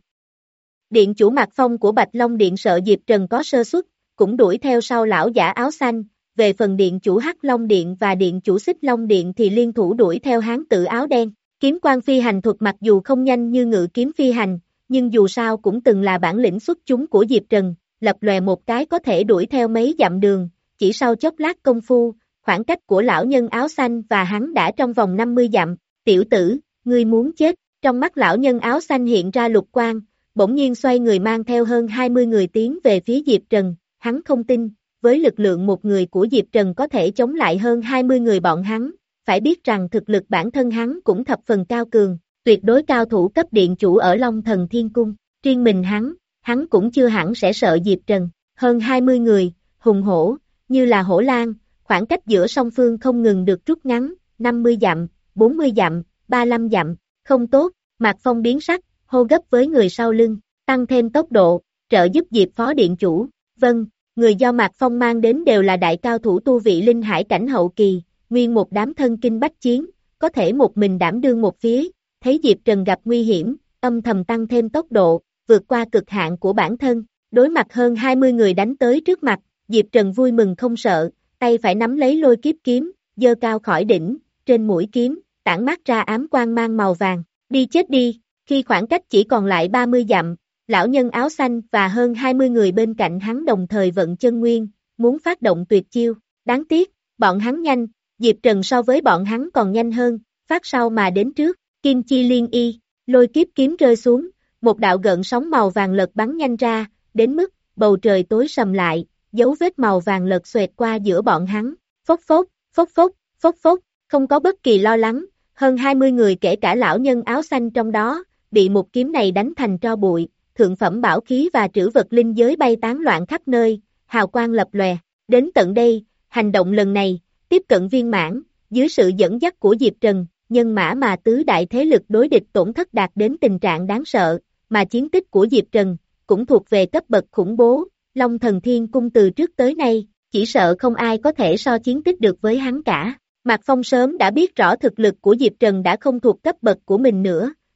[SPEAKER 2] Điện chủ Mạc Phong của Bạch Long Điện sợ Diệp Trần có sơ suất, cũng đuổi theo sau lão giả áo xanh, về phần điện chủ Hắc Long Điện và điện chủ Xích Long Điện thì liên thủ đuổi theo hán tử áo đen, kiếm quan phi hành thuật mặc dù không nhanh như ngự kiếm phi hành, nhưng dù sao cũng từng là bản lĩnh xuất chúng của Diệp Trần, lập lòe một cái có thể đuổi theo mấy dặm đường, chỉ sau chốc lát công phu, khoảng cách của lão nhân áo xanh và hắn đã trong vòng năm mươi dặm, tiểu tử, ngươi muốn chết, trong mắt lão nhân áo xanh hiện ra lục quang, bỗng nhiên xoay người mang theo hơn hai mươi người tiến về phía Diệp Trần, hắn không tin, với lực lượng một người của Diệp Trần có thể chống lại hơn hai mươi người bọn hắn, phải biết rằng thực lực bản thân hắn cũng thập phần cao cường, tuyệt đối cao thủ cấp điện chủ ở Long Thần Thiên Cung, riêng mình hắn, hắn cũng chưa hẳn sẽ sợ Diệp Trần, hơn hai mươi người, hùng hổ, như là hổ lang, khoảng cách giữa song phương không ngừng được rút ngắn, năm mươi dặm, bốn mươi dặm, ba mươi lăm dặm, không tốt, Mạc Phong biến sắc, hô gấp với người sau lưng, tăng thêm tốc độ, trợ giúp Diệp phó điện chủ, vâng, người do Mạc Phong mang đến đều là đại cao thủ tu vị linh hải cảnh hậu kỳ, nguyên một đám thân kinh bách chiến, có thể một mình đảm đương một phía, thấy Diệp Trần gặp nguy hiểm, âm thầm tăng thêm tốc độ, vượt qua cực hạn của bản thân, đối mặt hơn hai mươi người đánh tới trước mặt, Diệp Trần vui mừng không sợ, tay phải nắm lấy lôi kiếp kiếm, giơ cao khỏi đỉnh, trên mũi kiếm, tản mát ra ám quang mang màu vàng, đi chết đi, khi khoảng cách chỉ còn lại ba mươi dặm, lão nhân áo xanh và hơn hai mươi người bên cạnh hắn đồng thời vận chân nguyên, muốn phát động tuyệt chiêu, đáng tiếc, bọn hắn nhanh, Diệp Trần so với bọn hắn còn nhanh hơn, phát sau mà đến trước, kim chi liên y, lôi kiếp kiếm rơi xuống, một đạo gợn sóng màu vàng lật bắn nhanh ra, đến mức, bầu trời tối sầm lại, dấu vết màu vàng lật xoẹt qua giữa bọn hắn, phốc phốc, phốc phốc, phốc phốc, không có bất kỳ lo lắng, hơn hai mươi người kể cả lão nhân áo xanh trong đó, bị một kiếm này đánh thành tro bụi, thượng phẩm bảo khí và trữ vật linh giới bay tán loạn khắp nơi, hào quang lập lòe, đến tận đây, hành động lần này, tiếp cận viên mãn, dưới sự dẫn dắt của Diệp Trần, nhân mã mà tứ đại thế lực đối địch tổn thất đạt đến tình trạng đáng sợ, mà chiến tích của Diệp Trần, cũng thuộc về cấp bậc khủng bố, Long Thần Thiên Cung từ trước tới nay, chỉ sợ không ai có thể so chiến tích được với hắn cả. Mạc Phong sớm đã biết rõ thực lực của Diệp Trần đã không thuộc cấp bậc của mình nữa,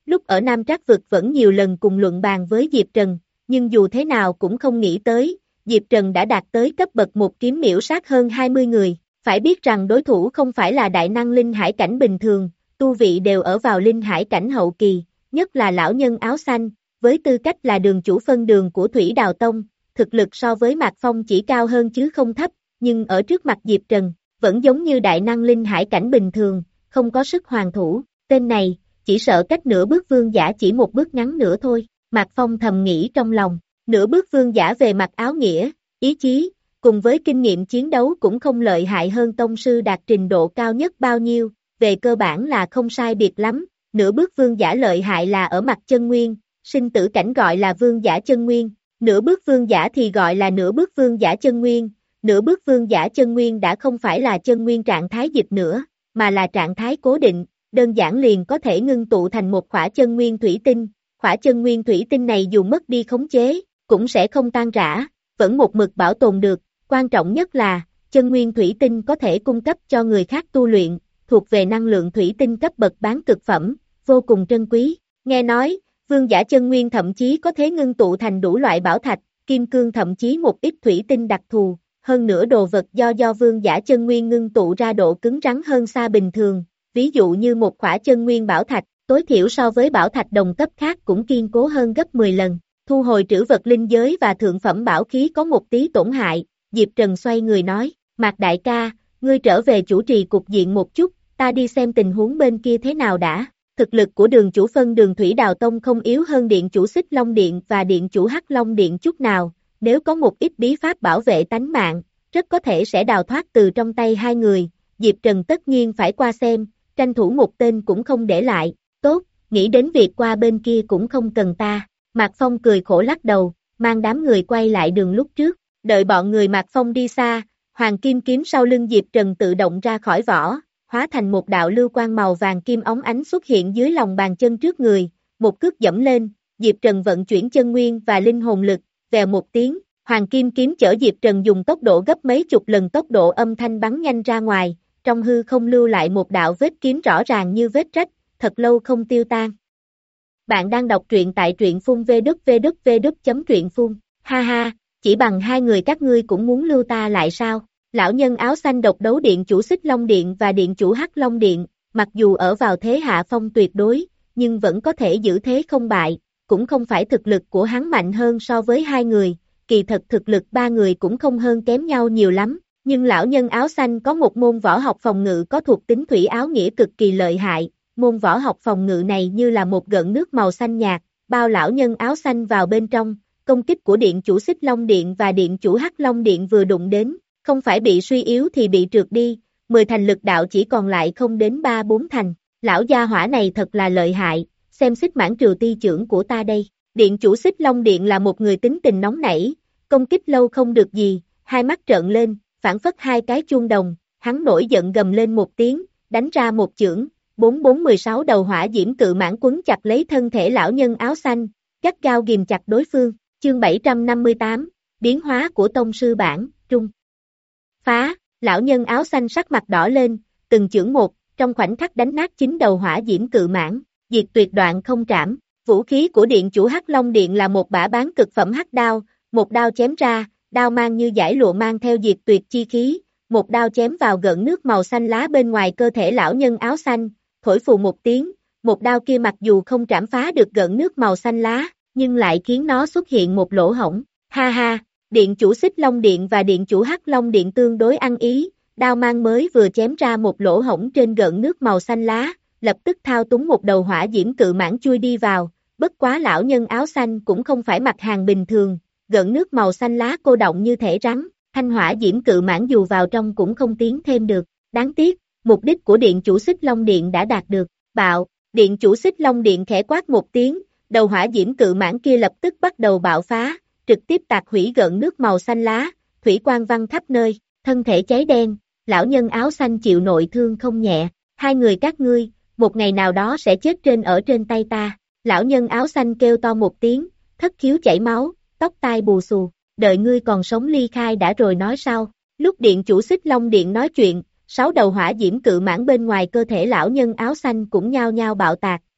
[SPEAKER 2] lúc ở Nam Trác vực vẫn nhiều lần cùng luận bàn với Diệp Trần, nhưng dù thế nào cũng không nghĩ tới, Diệp Trần đã đạt tới cấp bậc một kiếm miễu sát hơn hai mươi người, phải biết rằng đối thủ không phải là đại năng linh hải cảnh bình thường, tu vị đều ở vào linh hải cảnh hậu kỳ, nhất là lão nhân áo xanh, với tư cách là đường chủ phân đường của Thủy Đào Tông, thực lực so với Mạc Phong chỉ cao hơn chứ không thấp, nhưng ở trước mặt Diệp Trần, vẫn giống như đại năng linh hải cảnh bình thường, không có sức hoàn thủ, tên này, chỉ sợ cách nửa bước vương giả chỉ một bước ngắn nữa thôi, Mạc Phong thầm nghĩ trong lòng, nửa bước vương giả về mặt áo nghĩa, ý chí, cùng với kinh nghiệm chiến đấu cũng không lợi hại hơn tông sư đạt trình độ cao nhất bao nhiêu, về cơ bản là không sai biệt lắm, nửa bước vương giả lợi hại là ở mặt chân nguyên, sinh tử cảnh gọi là vương giả chân nguyên, nửa bước vương giả thì gọi là nửa bước vương giả chân nguyên, nửa bước vương giả chân nguyên đã không phải là chân nguyên trạng thái dịch nữa, mà là trạng thái cố định, đơn giản liền có thể ngưng tụ thành một khỏa chân nguyên thủy tinh, khỏa chân nguyên thủy tinh này dù mất đi khống chế, cũng sẽ không tan rã, vẫn một mực bảo tồn được, quan trọng nhất là, chân nguyên thủy tinh có thể cung cấp cho người khác tu luyện, thuộc về năng lượng thủy tinh cấp bậc bán cực phẩm, vô cùng trân quý, nghe nói, vương giả chân nguyên thậm chí có thể ngưng tụ thành đủ loại bảo thạch, kim cương thậm chí một ít thủy tinh đặc thù, hơn nữa đồ vật do do vương giả chân nguyên ngưng tụ ra độ cứng rắn hơn xa bình thường, ví dụ như một khỏa chân nguyên bảo thạch, tối thiểu so với bảo thạch đồng cấp khác cũng kiên cố hơn gấp mười lần, thu hồi trữ vật linh giới và thượng phẩm bảo khí có một tí tổn hại, Diệp Trần xoay người nói, Mạc đại ca, ngươi trở về chủ trì cục diện một chút, ta đi xem tình huống bên kia thế nào đã. Thực lực của đường chủ phân đường Thủy Đào Tông không yếu hơn điện chủ Xích Long Điện và điện chủ Hắc Long Điện chút nào, nếu có một ít bí pháp bảo vệ tánh mạng, rất có thể sẽ đào thoát từ trong tay hai người, Diệp Trần tất nhiên phải qua xem, tranh thủ một tên cũng không để lại, tốt, nghĩ đến việc qua bên kia cũng không cần ta, Mạc Phong cười khổ lắc đầu, mang đám người quay lại đường lúc trước, đợi bọn người Mạc Phong đi xa, Hoàng Kim kiếm sau lưng Diệp Trần tự động ra khỏi vỏ, hóa thành một đạo lưu quang màu vàng kim óng ánh xuất hiện dưới lòng bàn chân trước người, một cước dẫm lên, Diệp Trần vận chuyển chân nguyên và linh hồn lực, vèo một tiếng, Hoàng Kim kiếm chở Diệp Trần dùng tốc độ gấp mấy chục lần tốc độ âm thanh bắn nhanh ra ngoài, trong hư không lưu lại một đạo vết kiếm rõ ràng như vết rách, thật lâu không tiêu tan. Bạn đang đọc truyện tại truyện phun vê kép vê kép vê kép chấm truyện phun, ha ha, chỉ bằng hai người các ngươi cũng muốn lưu ta lại sao? Lão nhân áo xanh độc đấu điện chủ Xích Long Điện và điện chủ Hắc Long Điện, mặc dù ở vào thế hạ phong tuyệt đối, nhưng vẫn có thể giữ thế không bại, cũng không phải thực lực của hắn mạnh hơn so với hai người, kỳ thật thực lực ba người cũng không hơn kém nhau nhiều lắm, nhưng lão nhân áo xanh có một môn võ học phòng ngự có thuộc tính thủy áo nghĩa cực kỳ lợi hại, môn võ học phòng ngự này như là một gợn nước màu xanh nhạt, bao lão nhân áo xanh vào bên trong, công kích của điện chủ Xích Long Điện và điện chủ Hắc Long Điện vừa đụng đến, không phải bị suy yếu thì bị trượt đi, mười thành lực đạo chỉ còn lại không đến ba bốn thành, lão gia hỏa này thật là lợi hại, xem Xích Mãn Trừ Ti trưởng của ta đây, điện chủ Xích Long Điện là một người tính tình nóng nảy, công kích lâu không được gì, hai mắt trợn lên, phản phất hai cái chuông đồng, hắn nổi giận gầm lên một tiếng, đánh ra một chưởng, bốn bốn mười sáu đầu hỏa diễm cự mãn quấn chặt lấy thân thể lão nhân áo xanh, gắt gao ghìm chặt đối phương, chương bảy trăm năm mươi tám, biến hóa của tông sư bản, trung. Phá, lão nhân áo xanh sắc mặt đỏ lên, từng chưởng một, trong khoảnh khắc đánh nát chín đầu hỏa diễm cự mãn, diệt tuyệt đoạn không trảm, vũ khí của điện chủ Hắc Long Điện là một bả bán cực phẩm hắc đao, một đao chém ra, đao mang như dải lụa mang theo diệt tuyệt chi khí, một đao chém vào gợn nước màu xanh lá bên ngoài cơ thể lão nhân áo xanh, thổi phù một tiếng, một đao kia mặc dù không trảm phá được gợn nước màu xanh lá, nhưng lại khiến nó xuất hiện một lỗ hổng, ha ha. Điện chủ Xích Long Điện và điện chủ Hắc Long Điện tương đối ăn ý, đao mang mới vừa chém ra một lỗ hổng trên gợn nước màu xanh lá, lập tức thao túng một đầu hỏa diễm cự mãn chui đi vào, bất quá lão nhân áo xanh cũng không phải mặt hàng bình thường, gợn nước màu xanh lá cô động như thể rắn, thanh hỏa diễm cự mãn dù vào trong cũng không tiến thêm được, đáng tiếc, mục đích của điện chủ Xích Long Điện đã đạt được, bạo, điện chủ Xích Long Điện khẽ quát một tiếng, đầu hỏa diễm cự mãn kia lập tức bắt đầu bạo phá, trực tiếp tạc hủy gợn nước màu xanh lá, thủy quang văng khắp nơi, thân thể cháy đen, lão nhân áo xanh chịu nội thương không nhẹ, hai người các ngươi, một ngày nào đó sẽ chết trên ở trên tay ta, lão nhân áo xanh kêu to một tiếng, thất khiếu chảy máu, tóc tai bù xù, đợi ngươi còn sống ly khai đã rồi nói sau, lúc điện chủ Xích Long Điện nói chuyện, sáu đầu hỏa diễm cự mãn bên ngoài cơ thể lão nhân áo xanh cũng nhao nhao bạo tạc,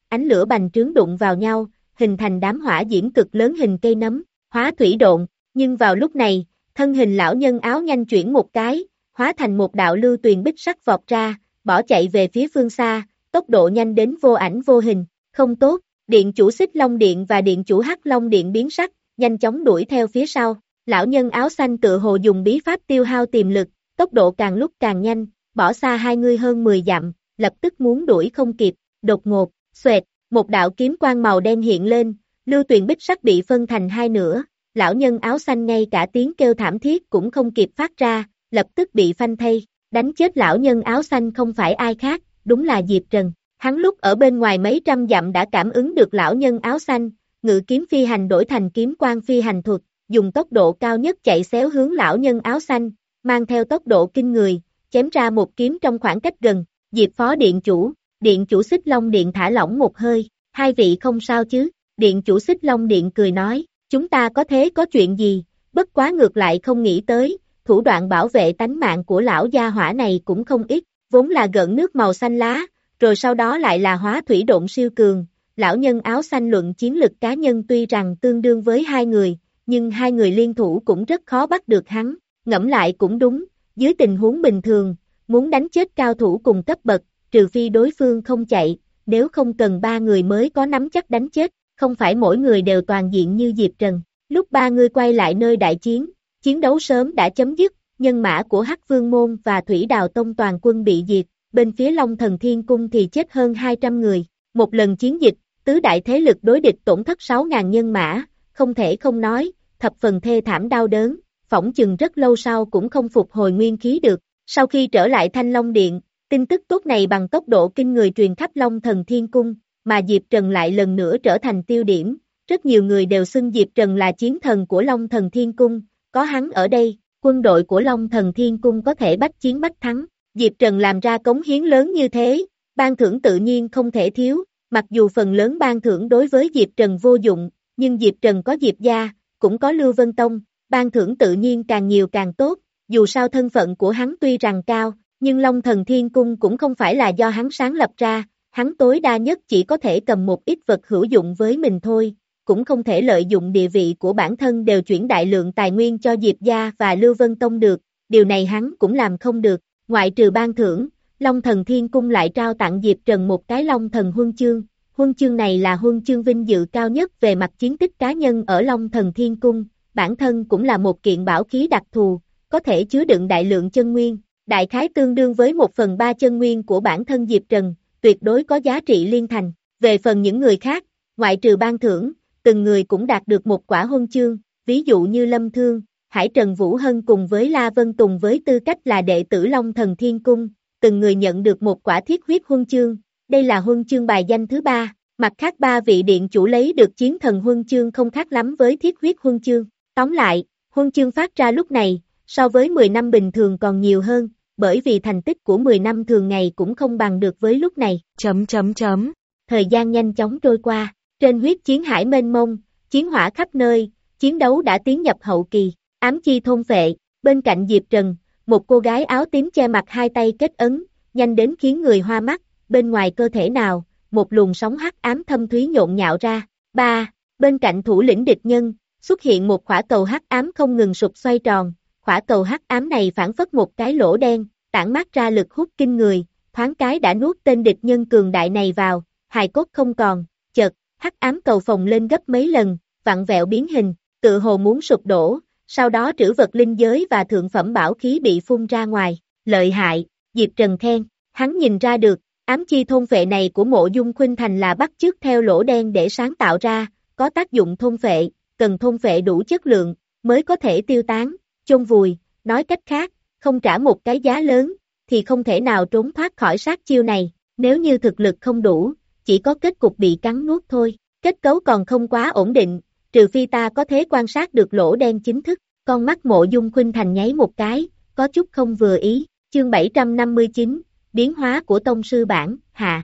[SPEAKER 2] ánh lửa bành trướng đụng vào nhau, hình thành đám hỏa diễm cực lớn hình cây nấm, hóa thủy độn, nhưng vào lúc này, thân hình lão nhân áo nhanh chuyển một cái, hóa thành một đạo lưu tuyền bích sắc vọt ra, bỏ chạy về phía phương xa, tốc độ nhanh đến vô ảnh vô hình, không tốt, điện chủ Xích Long Điện và điện chủ Hắc Long Điện biến sắc, nhanh chóng đuổi theo phía sau, lão nhân áo xanh tự hồ dùng bí pháp tiêu hao tiềm lực, tốc độ càng lúc càng nhanh, bỏ xa hai người hơn mười dặm, lập tức muốn đuổi không kịp, đột ngột, xoẹt, một đạo kiếm quang màu đen hiện lên, lưu tuyền bích sắc bị phân thành hai nửa, lão nhân áo xanh ngay cả tiếng kêu thảm thiết cũng không kịp phát ra, lập tức bị phanh thây, đánh chết lão nhân áo xanh không phải ai khác, đúng là Diệp Trần. Hắn lúc ở bên ngoài mấy trăm dặm đã cảm ứng được lão nhân áo xanh, ngự kiếm phi hành đổi thành kiếm quang phi hành thuật, dùng tốc độ cao nhất chạy xéo hướng lão nhân áo xanh, mang theo tốc độ kinh người, chém ra một kiếm trong khoảng cách gần, Diệp phó điện chủ, điện chủ Xích Long Điện thả lỏng một hơi, hai vị không sao chứ, điện chủ Xích Long Điện cười nói, chúng ta có thế có chuyện gì, bất quá ngược lại không nghĩ tới, thủ đoạn bảo vệ tánh mạng của lão gia hỏa này cũng không ít, vốn là gợn nước màu xanh lá, rồi sau đó lại là hóa thủy độn siêu cường, lão nhân áo xanh luận chiến lực cá nhân tuy rằng tương đương với hai người, nhưng hai người liên thủ cũng rất khó bắt được hắn, ngẫm lại cũng đúng, dưới tình huống bình thường, muốn đánh chết cao thủ cùng cấp bậc, trừ phi đối phương không chạy, nếu không cần ba người mới có nắm chắc đánh chết, không phải mỗi người đều toàn diện như Diệp Trần. Lúc ba người quay lại nơi đại chiến, chiến đấu sớm đã chấm dứt, nhân mã của Hắc Vương Môn và Thủy Đào Tông toàn quân bị diệt, bên phía Long Thần Thiên Cung thì chết hơn hai trăm người. Một lần chiến dịch, tứ đại thế lực đối địch tổn thất sáu nghìn nhân mã, không thể không nói, thập phần thê thảm đau đớn, phỏng chừng rất lâu sau cũng không phục hồi nguyên khí được. Sau khi trở lại Thanh Long Điện, tin tức tốt này bằng tốc độ kinh người truyền khắp Long Thần Thiên Cung, mà Diệp Trần lại lần nữa trở thành tiêu điểm. Rất nhiều người đều xưng Diệp Trần là chiến thần của Long Thần Thiên Cung, có hắn ở đây, quân đội của Long Thần Thiên Cung có thể bách chiến bách thắng. Diệp Trần làm ra cống hiến lớn như thế, ban thưởng tự nhiên không thể thiếu, mặc dù phần lớn ban thưởng đối với Diệp Trần vô dụng, nhưng Diệp Trần có Diệp gia, cũng có Lưu Vân Tông, ban thưởng tự nhiên càng nhiều càng tốt, dù sao thân phận của hắn tuy rằng cao, nhưng Long Thần Thiên Cung cũng không phải là do hắn sáng lập ra, hắn tối đa nhất chỉ có thể cầm một ít vật hữu dụng với mình thôi, cũng không thể lợi dụng địa vị của bản thân đều chuyển đại lượng tài nguyên cho Diệp gia và Lưu Vân Tông được, điều này hắn cũng làm không được, ngoại trừ ban thưởng, Long Thần Thiên Cung lại trao tặng Diệp Trần một cái Long Thần Huân Chương, huân chương này là huân chương vinh dự cao nhất về mặt chiến tích cá nhân ở Long Thần Thiên Cung, bản thân cũng là một kiện bảo khí đặc thù, có thể chứa đựng đại lượng chân nguyên, đại khái tương đương với một phần ba chân nguyên của bản thân Diệp Trần, tuyệt đối có giá trị liên thành. Về phần những người khác, ngoại trừ ban thưởng, từng người cũng đạt được một quả huân chương, ví dụ như Lâm Thương, Hải Trần Vũ Hân cùng với La Vân Tùng với tư cách là đệ tử Long Thần Thiên Cung, từng người nhận được một quả thiết huyết huân chương, đây là huân chương bài danh thứ ba, mặt khác ba vị điện chủ lấy được chiến thần huân chương không khác lắm với thiết huyết huân chương. Tóm lại, huân chương phát ra lúc này, so với mười năm bình thường còn nhiều hơn, bởi vì thành tích của mười năm thường ngày cũng không bằng được với lúc này. Chấm chấm chấm. Thời gian nhanh chóng trôi qua, trên huyết chiến hải mênh mông, chiến hỏa khắp nơi, chiến đấu đã tiến nhập hậu kỳ, ám chi thôn phệ, bên cạnh Diệp Trần, một cô gái áo tím che mặt hai tay kết ấn, nhanh đến khiến người hoa mắt, bên ngoài cơ thể nào, một luồng sóng hắc ám thâm thúy nhộn nhạo ra. Ba, bên cạnh thủ lĩnh địch nhân, xuất hiện một khỏa cầu hắc ám không ngừng sụp xoay tròn, khỏa cầu hắc ám này phản phất một cái lỗ đen, tản mát ra lực hút kinh người, thoáng cái đã nuốt tên địch nhân cường đại này vào, hài cốt không còn, chợt, hắc ám cầu phồng lên gấp mấy lần, vặn vẹo biến hình, tự hồ muốn sụp đổ, sau đó trữ vật linh giới và thượng phẩm bảo khí bị phun ra ngoài, lợi hại, Diệp Trần khen, hắn nhìn ra được, ám chi thôn phệ này của Mộ Dung Khuynh Thành là bắt chước theo lỗ đen để sáng tạo ra, có tác dụng thôn phệ, cần thôn phệ đủ chất lượng, mới có thể tiêu tán, chôn vùi, nói cách khác, không trả một cái giá lớn, thì không thể nào trốn thoát khỏi sát chiêu này, nếu như thực lực không đủ, chỉ có kết cục bị cắn nuốt thôi, kết cấu còn không quá ổn định, trừ phi ta có thể quan sát được lỗ đen chính thức, con mắt Mộ Dung Khuynh Thành nháy một cái, có chút không vừa ý, chương bảy trăm năm mươi chín, biến hóa của tông sư bản, hạ.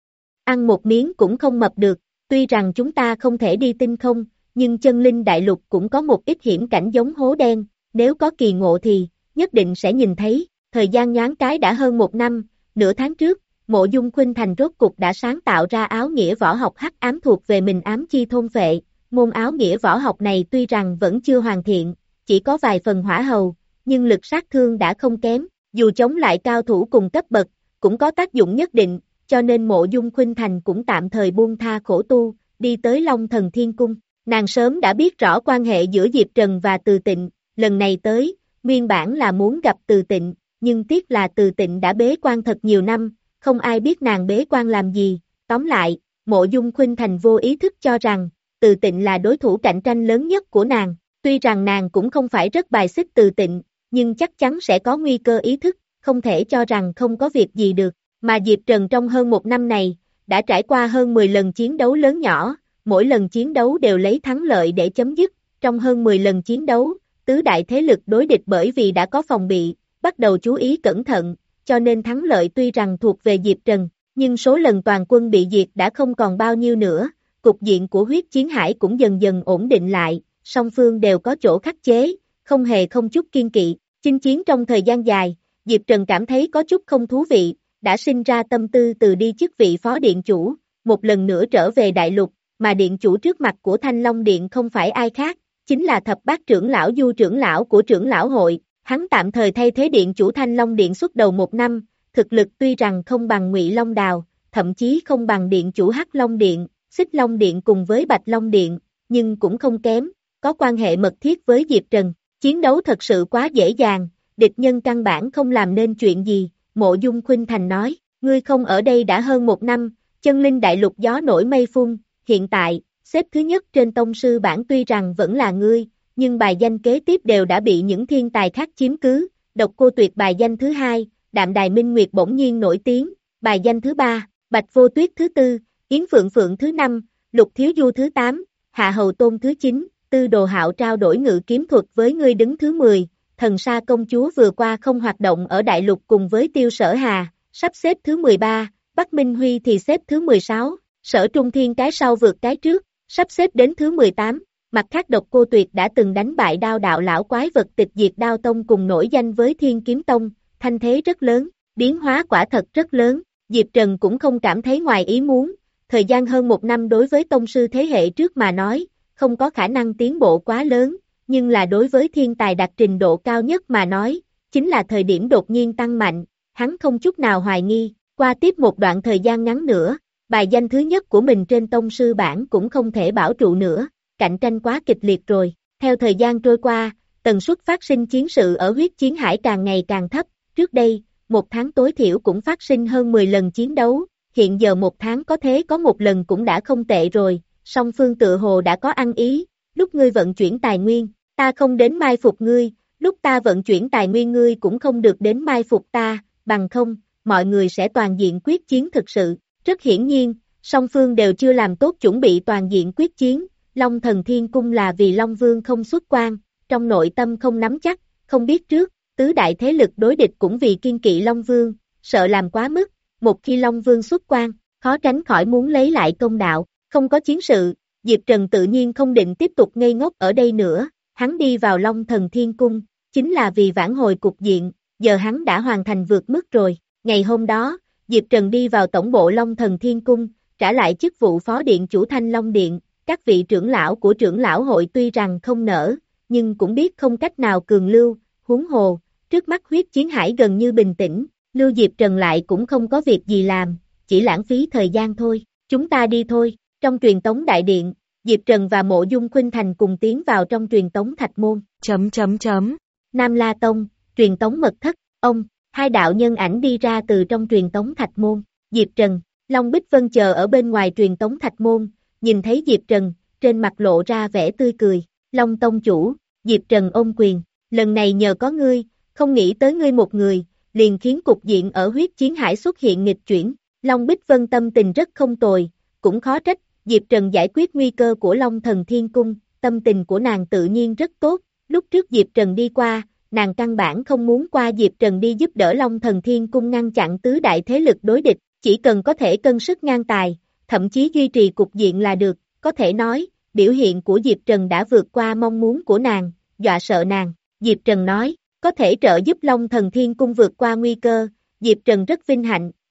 [SPEAKER 2] Ăn một miếng cũng không mập được, tuy rằng chúng ta không thể đi tinh không, nhưng chân linh đại lục cũng có một ít hiểm cảnh giống hố đen, nếu có kỳ ngộ thì, nhất định sẽ nhìn thấy, thời gian nhoáng cái đã hơn một năm, nửa tháng trước, Mộ Dung Khuynh Thành rốt cục đã sáng tạo ra áo nghĩa võ học hắc ám thuộc về mình ám chi thôn phệ, môn áo nghĩa võ học này tuy rằng vẫn chưa hoàn thiện, chỉ có vài phần hỏa hầu, nhưng lực sát thương đã không kém, dù chống lại cao thủ cùng cấp bậc, cũng có tác dụng nhất định, cho nên Mộ Dung Khuynh Thành cũng tạm thời buông tha khổ tu, đi tới Long Thần Thiên Cung. Nàng sớm đã biết rõ quan hệ giữa Diệp Trần và Từ Tịnh, lần này tới, nguyên bản là muốn gặp Từ Tịnh, nhưng tiếc là Từ Tịnh đã bế quan thật nhiều năm, không ai biết nàng bế quan làm gì, tóm lại, Mộ Dung Khuynh Thành vô ý thức cho rằng, Từ Tịnh là đối thủ cạnh tranh lớn nhất của nàng, tuy rằng nàng cũng không phải rất bài xích Từ Tịnh, nhưng chắc chắn sẽ có nguy cơ ý thức, không thể cho rằng không có việc gì được, mà Diệp Trần trong hơn một năm này, đã trải qua hơn mười lần chiến đấu lớn nhỏ, mỗi lần chiến đấu đều lấy thắng lợi để chấm dứt, trong hơn mười lần chiến đấu, tứ đại thế lực đối địch bởi vì đã có phòng bị, bắt đầu chú ý cẩn thận, cho nên thắng lợi tuy rằng thuộc về Diệp Trần, nhưng số lần toàn quân bị diệt đã không còn bao nhiêu nữa, cục diện của huyết chiến hải cũng dần dần ổn định lại, song phương đều có chỗ khắc chế, không hề không chút kiên kỵ, chinh chiến trong thời gian dài, Diệp Trần cảm thấy có chút không thú vị, đã sinh ra tâm tư từ đi chức vị phó điện chủ, một lần nữa trở về đại lục, mà điện chủ trước mặt của Thanh Long Điện không phải ai khác, chính là thập bát trưởng lão Du trưởng lão của trưởng lão hội, hắn tạm thời thay thế điện chủ Thanh Long Điện suốt đầu một năm, thực lực tuy rằng không bằng Ngụy Long Đào, thậm chí không bằng điện chủ Hắc Long Điện, Xích Long Điện cùng với Bạch Long Điện, nhưng cũng không kém, có quan hệ mật thiết với Diệp Trần, chiến đấu thật sự quá dễ dàng, địch nhân căn bản không làm nên chuyện gì, Mộ Dung Khuynh Thành nói, ngươi không ở đây đã hơn một năm, chân linh đại lục gió nổi mây phun, hiện tại, xếp thứ nhất trên tông sư bảng tuy rằng vẫn là ngươi, nhưng bài danh kế tiếp đều đã bị những thiên tài khác chiếm cứ, Độc Cô Tuyệt bài danh thứ hai, Đạm Đài Minh Nguyệt bỗng nhiên nổi tiếng, bài danh thứ ba, Bạch Vô Tuyết thứ tư, Yến Phượng Phượng thứ năm, Lục Thiếu Du thứ tám, Hạ Hầu Tôn thứ chín, Tư Đồ Hạo trao đổi ngự kiếm thuật với ngươi đứng thứ mười, Thần Sa Công Chúa vừa qua không hoạt động ở đại lục cùng với Tiêu Sở Hà, sắp xếp thứ mười ba, Bắc Minh Huy thì xếp thứ mười sáu, Sở Trung Thiên cái sau vượt cái trước, sắp xếp đến thứ mười tám, mặt khác Độc Cô Tuyệt đã từng đánh bại Đao Đạo lão quái vật Tịch Diệt Đao Tông cùng nổi danh với Thiên Kiếm Tông, thanh thế rất lớn, biến hóa quả thật rất lớn, Diệp Trần cũng không cảm thấy ngoài ý muốn, thời gian hơn một năm đối với tông sư thế hệ trước mà nói, không có khả năng tiến bộ quá lớn, nhưng là đối với thiên tài đạt trình độ cao nhất mà nói, chính là thời điểm đột nhiên tăng mạnh, hắn không chút nào hoài nghi, qua tiếp một đoạn thời gian ngắn nữa, bài danh thứ nhất của mình trên tông sư bảng cũng không thể bảo trụ nữa, cạnh tranh quá kịch liệt rồi, theo thời gian trôi qua, tần suất phát sinh chiến sự ở huyết chiến hải càng ngày càng thấp, trước đây, một tháng tối thiểu cũng phát sinh hơn mười lần chiến đấu, hiện giờ một tháng có thế có một lần cũng đã không tệ rồi, song phương tự hồ đã có ăn ý, lúc ngươi vận chuyển tài nguyên, ta không đến mai phục ngươi, lúc ta vận chuyển tài nguyên ngươi cũng không được đến mai phục ta, bằng không, mọi người sẽ toàn diện quyết chiến thực sự, rất hiển nhiên, song phương đều chưa làm tốt chuẩn bị toàn diện quyết chiến, Long Thần Thiên Cung là vì Long Vương không xuất quan, trong nội tâm không nắm chắc, không biết trước, tứ đại thế lực đối địch cũng vì kiên kỵ Long Vương, sợ làm quá mức, một khi Long Vương xuất quan, khó tránh khỏi muốn lấy lại công đạo, không có chiến sự, Diệp Trần tự nhiên không định tiếp tục ngây ngốc ở đây nữa, hắn đi vào Long Thần Thiên Cung, chính là vì vãn hồi cục diện, giờ hắn đã hoàn thành vượt mức rồi, ngày hôm đó, Diệp Trần đi vào tổng bộ Long Thần Thiên Cung, trả lại chức vụ phó điện chủ Thanh Long Điện, các vị trưởng lão của trưởng lão hội tuy rằng không nỡ, nhưng cũng biết không cách nào cường lưu, huống hồ, trước mắt huyết chiến hải gần như bình tĩnh, Lưu Diệp Trần lại cũng không có việc gì làm, chỉ lãng phí thời gian thôi, chúng ta đi thôi, trong truyền tống đại điện, Diệp Trần và Mộ Dung Khuynh Thành cùng tiến vào trong truyền tống thạch môn, chấm chấm chấm, Nam La Tông, truyền tống mật thất, ông, hai đạo nhân ảnh đi ra từ trong truyền tống thạch môn, Diệp Trần, Long Bích Vân chờ ở bên ngoài truyền tống thạch môn, nhìn thấy Diệp Trần, trên mặt lộ ra vẻ tươi cười, Long Tông chủ, Diệp Trần ôm quyền, lần này nhờ có ngươi, không nghĩ tới ngươi một người, liền khiến cục diện ở huyết chiến hải xuất hiện nghịch chuyển, Long Bích Vân tâm tình rất không tồi, cũng khó trách, Diệp Trần giải quyết nguy cơ của Long Thần Thiên Cung, tâm tình của nàng tự nhiên rất tốt, lúc trước Diệp Trần đi qua, nàng căn bản không muốn qua Diệp Trần đi giúp đỡ Long Thần Thiên Cung ngăn chặn tứ đại thế lực đối địch, chỉ cần có thể cân sức ngang tài, thậm chí duy trì cục diện là được, có thể nói, biểu hiện của Diệp Trần đã vượt qua mong muốn của nàng, dọa sợ nàng, Diệp Trần nói, có thể trợ giúp Long Thần Thiên Cung vượt qua nguy cơ, Diệp Trần rất vinh hạnh,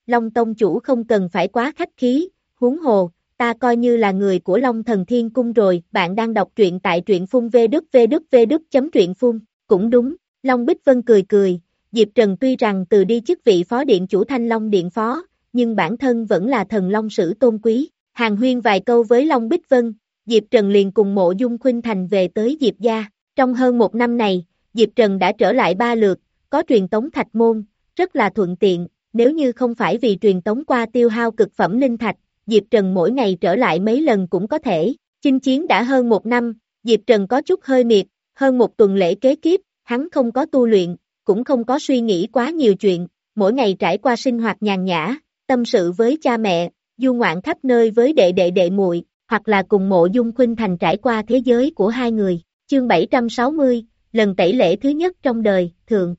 [SPEAKER 2] Long Tông chủ không cần phải quá khách khí, huống hồ, ta coi như là người của Long Thần Thiên Cung rồi, bạn đang đọc truyện tại truyện phun vê đút vê đút vê đút chấm truyện phun, cũng đúng, Long Bích Vân cười cười, Diệp Trần tuy rằng từ đi chức vị phó điện chủ Thanh Long Điện phó, nhưng bản thân vẫn là thần Long Sử tôn quý, hàn huyên vài câu với Long Bích Vân, Diệp Trần liền cùng Mộ Dung Khuynh Thành về tới Diệp gia, trong hơn một năm này, Diệp Trần đã trở lại ba lượt, có truyền tống thạch môn, rất là thuận tiện, nếu như không phải vì truyền tống qua tiêu hao cực phẩm linh thạch, Diệp Trần mỗi ngày trở lại mấy lần cũng có thể, chinh chiến đã hơn một năm, Diệp Trần có chút hơi miệt, hơn một tuần lễ kế tiếp, hắn không có tu luyện, cũng không có suy nghĩ quá nhiều chuyện, mỗi ngày trải qua sinh hoạt nhàn nhã, tâm sự với cha mẹ, du ngoạn khắp nơi với đệ đệ đệ muội, hoặc là cùng Mộ Dung Khuynh Thành trải qua thế giới của hai người, chương bảy trăm sáu mươi, lần tẩy lễ thứ nhất trong đời, thượng.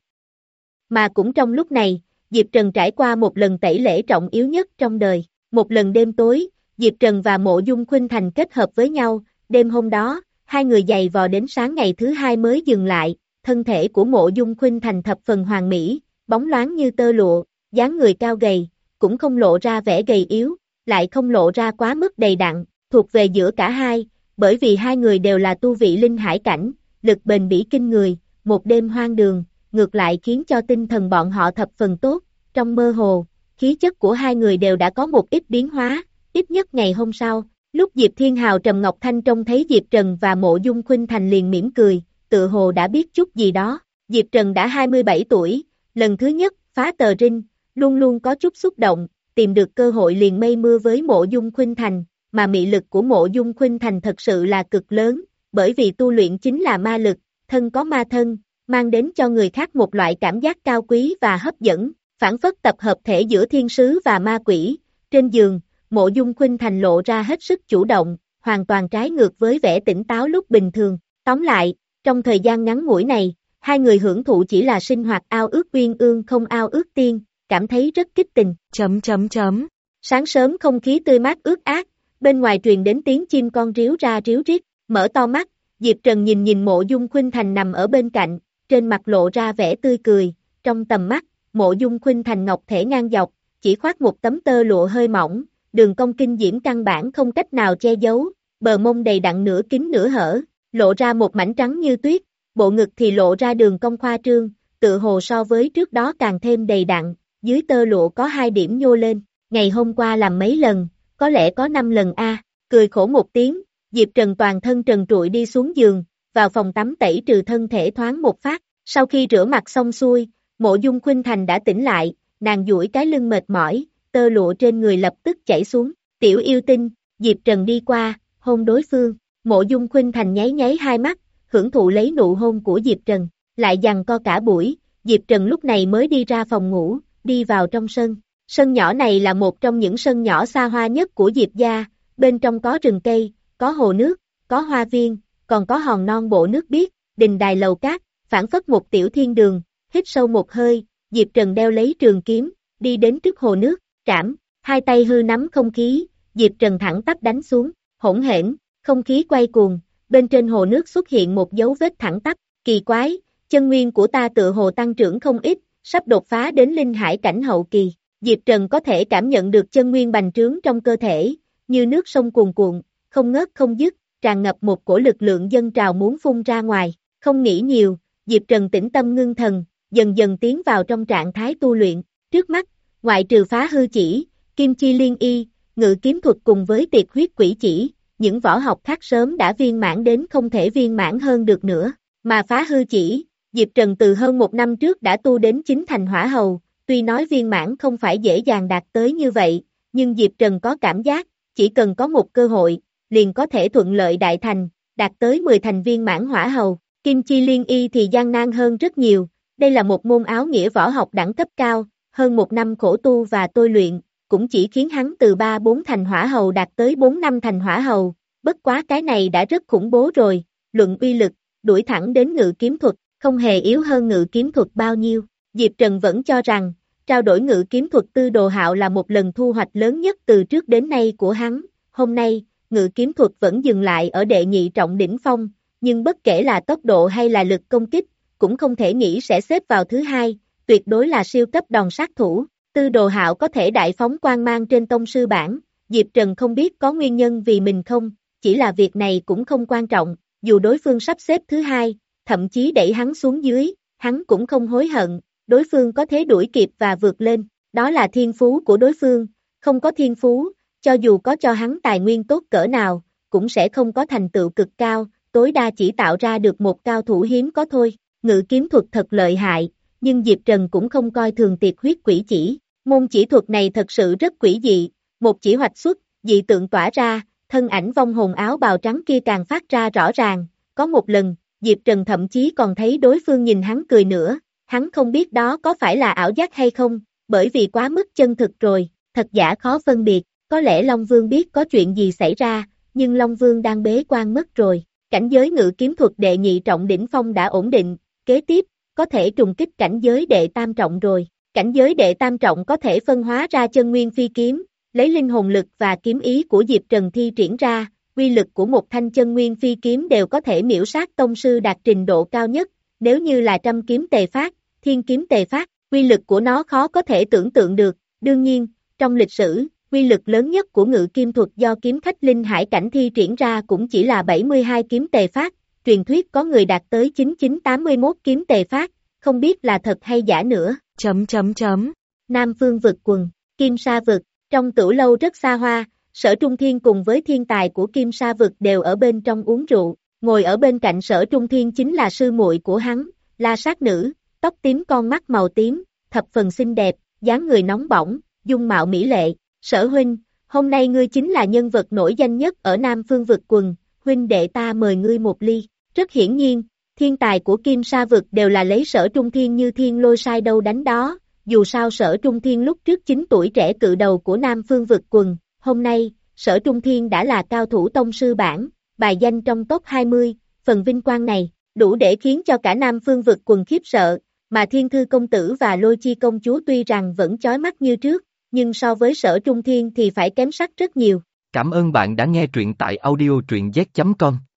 [SPEAKER 2] Mà cũng trong lúc này, Diệp Trần trải qua một lần tẩy lễ trọng yếu nhất trong đời, một lần đêm tối, Diệp Trần và Mộ Dung Khuynh Thành kết hợp với nhau, đêm hôm đó, hai người giày vò đến sáng ngày thứ hai mới dừng lại, thân thể của Mộ Dung Khuynh Thành thập phần hoàn mỹ, bóng loáng như tơ lụa, dáng người cao gầy, cũng không lộ ra vẻ gầy yếu, lại không lộ ra quá mức đầy đặn, thuộc về giữa cả hai, bởi vì hai người đều là tu vị linh hải cảnh, lực bền bỉ kinh người, một đêm hoang đường, ngược lại khiến cho tinh thần bọn họ thập phần tốt, trong mơ hồ, khí chất của hai người đều đã có một ít biến hóa, ít nhất ngày hôm sau, lúc Diệp Thiên Hào Trầm Ngọc Thanh trông thấy Diệp Trần và Mộ Dung Khuynh Thành liền mỉm cười, tự hồ đã biết chút gì đó, Diệp Trần đã hai mươi bảy tuổi, lần thứ nhất, phá tờ rinh, luôn luôn có chút xúc động, tìm được cơ hội liền mây mưa với Mộ Dung Khuynh Thành, mà mị lực của Mộ Dung Khuynh Thành thật sự là cực lớn, bởi vì tu luyện chính là ma lực, thân có ma thân, mang đến cho người khác một loại cảm giác cao quý và hấp dẫn, phản phất tập hợp thể giữa thiên sứ và ma quỷ, trên giường, Mộ Dung Khuynh Thành lộ ra hết sức chủ động, hoàn toàn trái ngược với vẻ tỉnh táo lúc bình thường, tóm lại, trong thời gian ngắn ngủi này, hai người hưởng thụ chỉ là sinh hoạt ao ước uyên ương không ao ước tiên, cảm thấy rất kích tình, chấm chấm chấm, sáng sớm không khí tươi mát ướt át, bên ngoài truyền đến tiếng chim con ríu ra ríu rít, mở to mắt, Diệp Trần nhìn nhìn Mộ Dung Khuynh Thành nằm ở bên cạnh, trên mặt lộ ra vẻ tươi cười, trong tầm mắt, Mộ Dung Khuynh Thành ngọc thể ngang dọc, chỉ khoác một tấm tơ lụa hơi mỏng, đường cong kinh diễm căn bản không cách nào che giấu, bờ mông đầy đặn nửa kín nửa hở, lộ ra một mảnh trắng như tuyết, bộ ngực thì lộ ra đường cong khoa trương, tự hồ so với trước đó càng thêm đầy đặn, dưới tơ lụa có hai điểm nhô lên, ngày hôm qua làm mấy lần, có lẽ có năm lần a, cười khổ một tiếng, Diệp Trần toàn thân trần trụi đi xuống giường, vào phòng tắm tẩy trừ thân thể thoáng một phát, sau khi rửa mặt xong xuôi, Mộ Dung Khuynh Thành đã tỉnh lại, nàng duỗi cái lưng mệt mỏi, tơ lụa trên người lập tức chảy xuống, tiểu yêu tinh, Diệp Trần đi qua, hôn đối phương, Mộ Dung Khuynh Thành nháy nháy hai mắt, hưởng thụ lấy nụ hôn của Diệp Trần, lại giằng co cả buổi, Diệp Trần lúc này mới đi ra phòng ngủ, đi vào trong sân, sân nhỏ này là một trong những sân nhỏ xa hoa nhất của Diệp gia, bên trong có rừng cây, có hồ nước, có hoa viên, còn có hòn non bộ nước biếc, đình đài lầu cát, phảng phất một tiểu thiên đường, hít sâu một hơi, Diệp Trần đeo lấy trường kiếm, đi đến trước hồ nước, trảm, hai tay hư nắm không khí, Diệp Trần thẳng tắp đánh xuống, hỗn hển, không khí quay cuồng, bên trên hồ nước xuất hiện một dấu vết thẳng tắp, kỳ quái, chân nguyên của ta tự hồ tăng trưởng không ít, sắp đột phá đến linh hải cảnh hậu kỳ, Diệp Trần có thể cảm nhận được chân nguyên bành trướng trong cơ thể, như nước sông cuồn cuộn, không ngớt không dứt, tràn ngập một cổ lực lượng dâng trào muốn phun ra ngoài, không nghĩ nhiều, Diệp Trần tĩnh tâm ngưng thần, dần dần tiến vào trong trạng thái tu luyện, trước mắt, ngoại trừ phá hư chỉ, kim chi liên y, ngự kiếm thuật cùng với tiệt huyết quỷ chỉ, những võ học khác sớm đã viên mãn đến không thể viên mãn hơn được nữa, mà phá hư chỉ, Diệp Trần từ hơn một năm trước đã tu đến chính thành hỏa hầu, tuy nói viên mãn không phải dễ dàng đạt tới như vậy, nhưng Diệp Trần có cảm giác, chỉ cần có một cơ hội, liền có thể thuận lợi đại thành, đạt tới mười thành viên mãn hỏa hầu, kim chi liên y thì gian nan hơn rất nhiều, đây là một môn áo nghĩa võ học đẳng cấp cao, hơn một năm khổ tu và tôi luyện, cũng chỉ khiến hắn từ ba bốn thành hỏa hầu đạt tới bốn năm thành hỏa hầu, bất quá cái này đã rất khủng bố rồi, luận uy lực, đuổi thẳng đến ngự kiếm thuật, không hề yếu hơn ngự kiếm thuật bao nhiêu, Diệp Trần vẫn cho rằng, trao đổi ngự kiếm thuật tư đồ hạo là một lần thu hoạch lớn nhất từ trước đến nay của hắn, hôm nay, ngự kiếm thuật vẫn dừng lại ở đệ nhị trọng đỉnh phong, nhưng bất kể là tốc độ hay là lực công kích, cũng không thể nghĩ sẽ xếp vào thứ hai, tuyệt đối là siêu cấp đòn sát thủ, Tư Đồ Hạo có thể đại phóng quang mang trên tông sư bảng, Diệp Trần không biết có nguyên nhân vì mình không, chỉ là việc này cũng không quan trọng, dù đối phương sắp xếp thứ hai, thậm chí đẩy hắn xuống dưới, hắn cũng không hối hận, đối phương có thế đuổi kịp và vượt lên, đó là thiên phú của đối phương, không có thiên phú, cho dù có cho hắn tài nguyên tốt cỡ nào, cũng sẽ không có thành tựu cực cao, tối đa chỉ tạo ra được một cao thủ hiếm có thôi, ngự kiếm thuật thật lợi hại, nhưng Diệp Trần cũng không coi thường tiệt huyết quỷ chỉ, môn chỉ thuật này thật sự rất quỷ dị, một chỉ hoạch xuất, dị tượng tỏa ra, thân ảnh vong hồn áo bào trắng kia càng phát ra rõ ràng, có một lần, Diệp Trần thậm chí còn thấy đối phương nhìn hắn cười nữa, hắn không biết đó có phải là ảo giác hay không, bởi vì quá mức chân thực rồi, thật giả khó phân biệt, có lẽ Long Vương biết có chuyện gì xảy ra, nhưng Long Vương đang bế quan mất rồi, cảnh giới ngự kiếm thuật đệ nhị trọng đỉnh phong đã ổn định, kế tiếp, có thể trùng kích cảnh giới đệ tam trọng rồi, cảnh giới đệ tam trọng có thể phân hóa ra chân nguyên phi kiếm, lấy linh hồn lực và kiếm ý của Diệp Trần thi triển ra, quy lực của một thanh chân nguyên phi kiếm đều có thể miễu sát tông sư đạt trình độ cao nhất, nếu như là trăm kiếm tề phát, thiên kiếm tề phát, quy lực của nó khó có thể tưởng tượng được, đương nhiên, trong lịch sử, quy lực lớn nhất của ngự kiếm thuật do kiếm khách linh hải cảnh thi triển ra cũng chỉ là bảy mươi hai kiếm tề phát, truyền thuyết có người đạt tới chín chín tám mươi mốt kiếm tề phát, không biết là thật hay giả nữa, chấm chấm chấm, Nam Phương vực quần, Kim Sa vực, trong tửu lâu rất xa hoa, Sở Trung Thiên cùng với thiên tài của Kim Sa vực đều ở bên trong uống rượu, ngồi ở bên cạnh Sở Trung Thiên chính là sư muội của hắn, La Sát Nữ, tóc tím con mắt màu tím, thập phần xinh đẹp, dáng người nóng bỏng, dung mạo mỹ lệ, Sở huynh, hôm nay ngươi chính là nhân vật nổi danh nhất ở Nam Phương vực quần, huynh đệ ta mời ngươi một ly, rất hiển nhiên, thiên tài của Kim Sa vực đều là lấy Sở Trung Thiên như thiên lôi sai đâu đánh đó, dù sao Sở Trung Thiên lúc trước chín tuổi trẻ cự đầu của Nam Phương vực quần, hôm nay, Sở Trung Thiên đã là cao thủ tông sư bảng, bài danh trong top hai mươi, phần vinh quang này, đủ để khiến cho cả Nam Phương vực quần khiếp sợ, mà Thiên Thư công tử và Lôi Chi công chúa tuy rằng vẫn chói mắt như trước, nhưng so với Sở Trung Thiên thì phải kém sắc rất nhiều.
[SPEAKER 1] Cảm ơn bạn đã nghe truyện tại audio truyện z chấm com.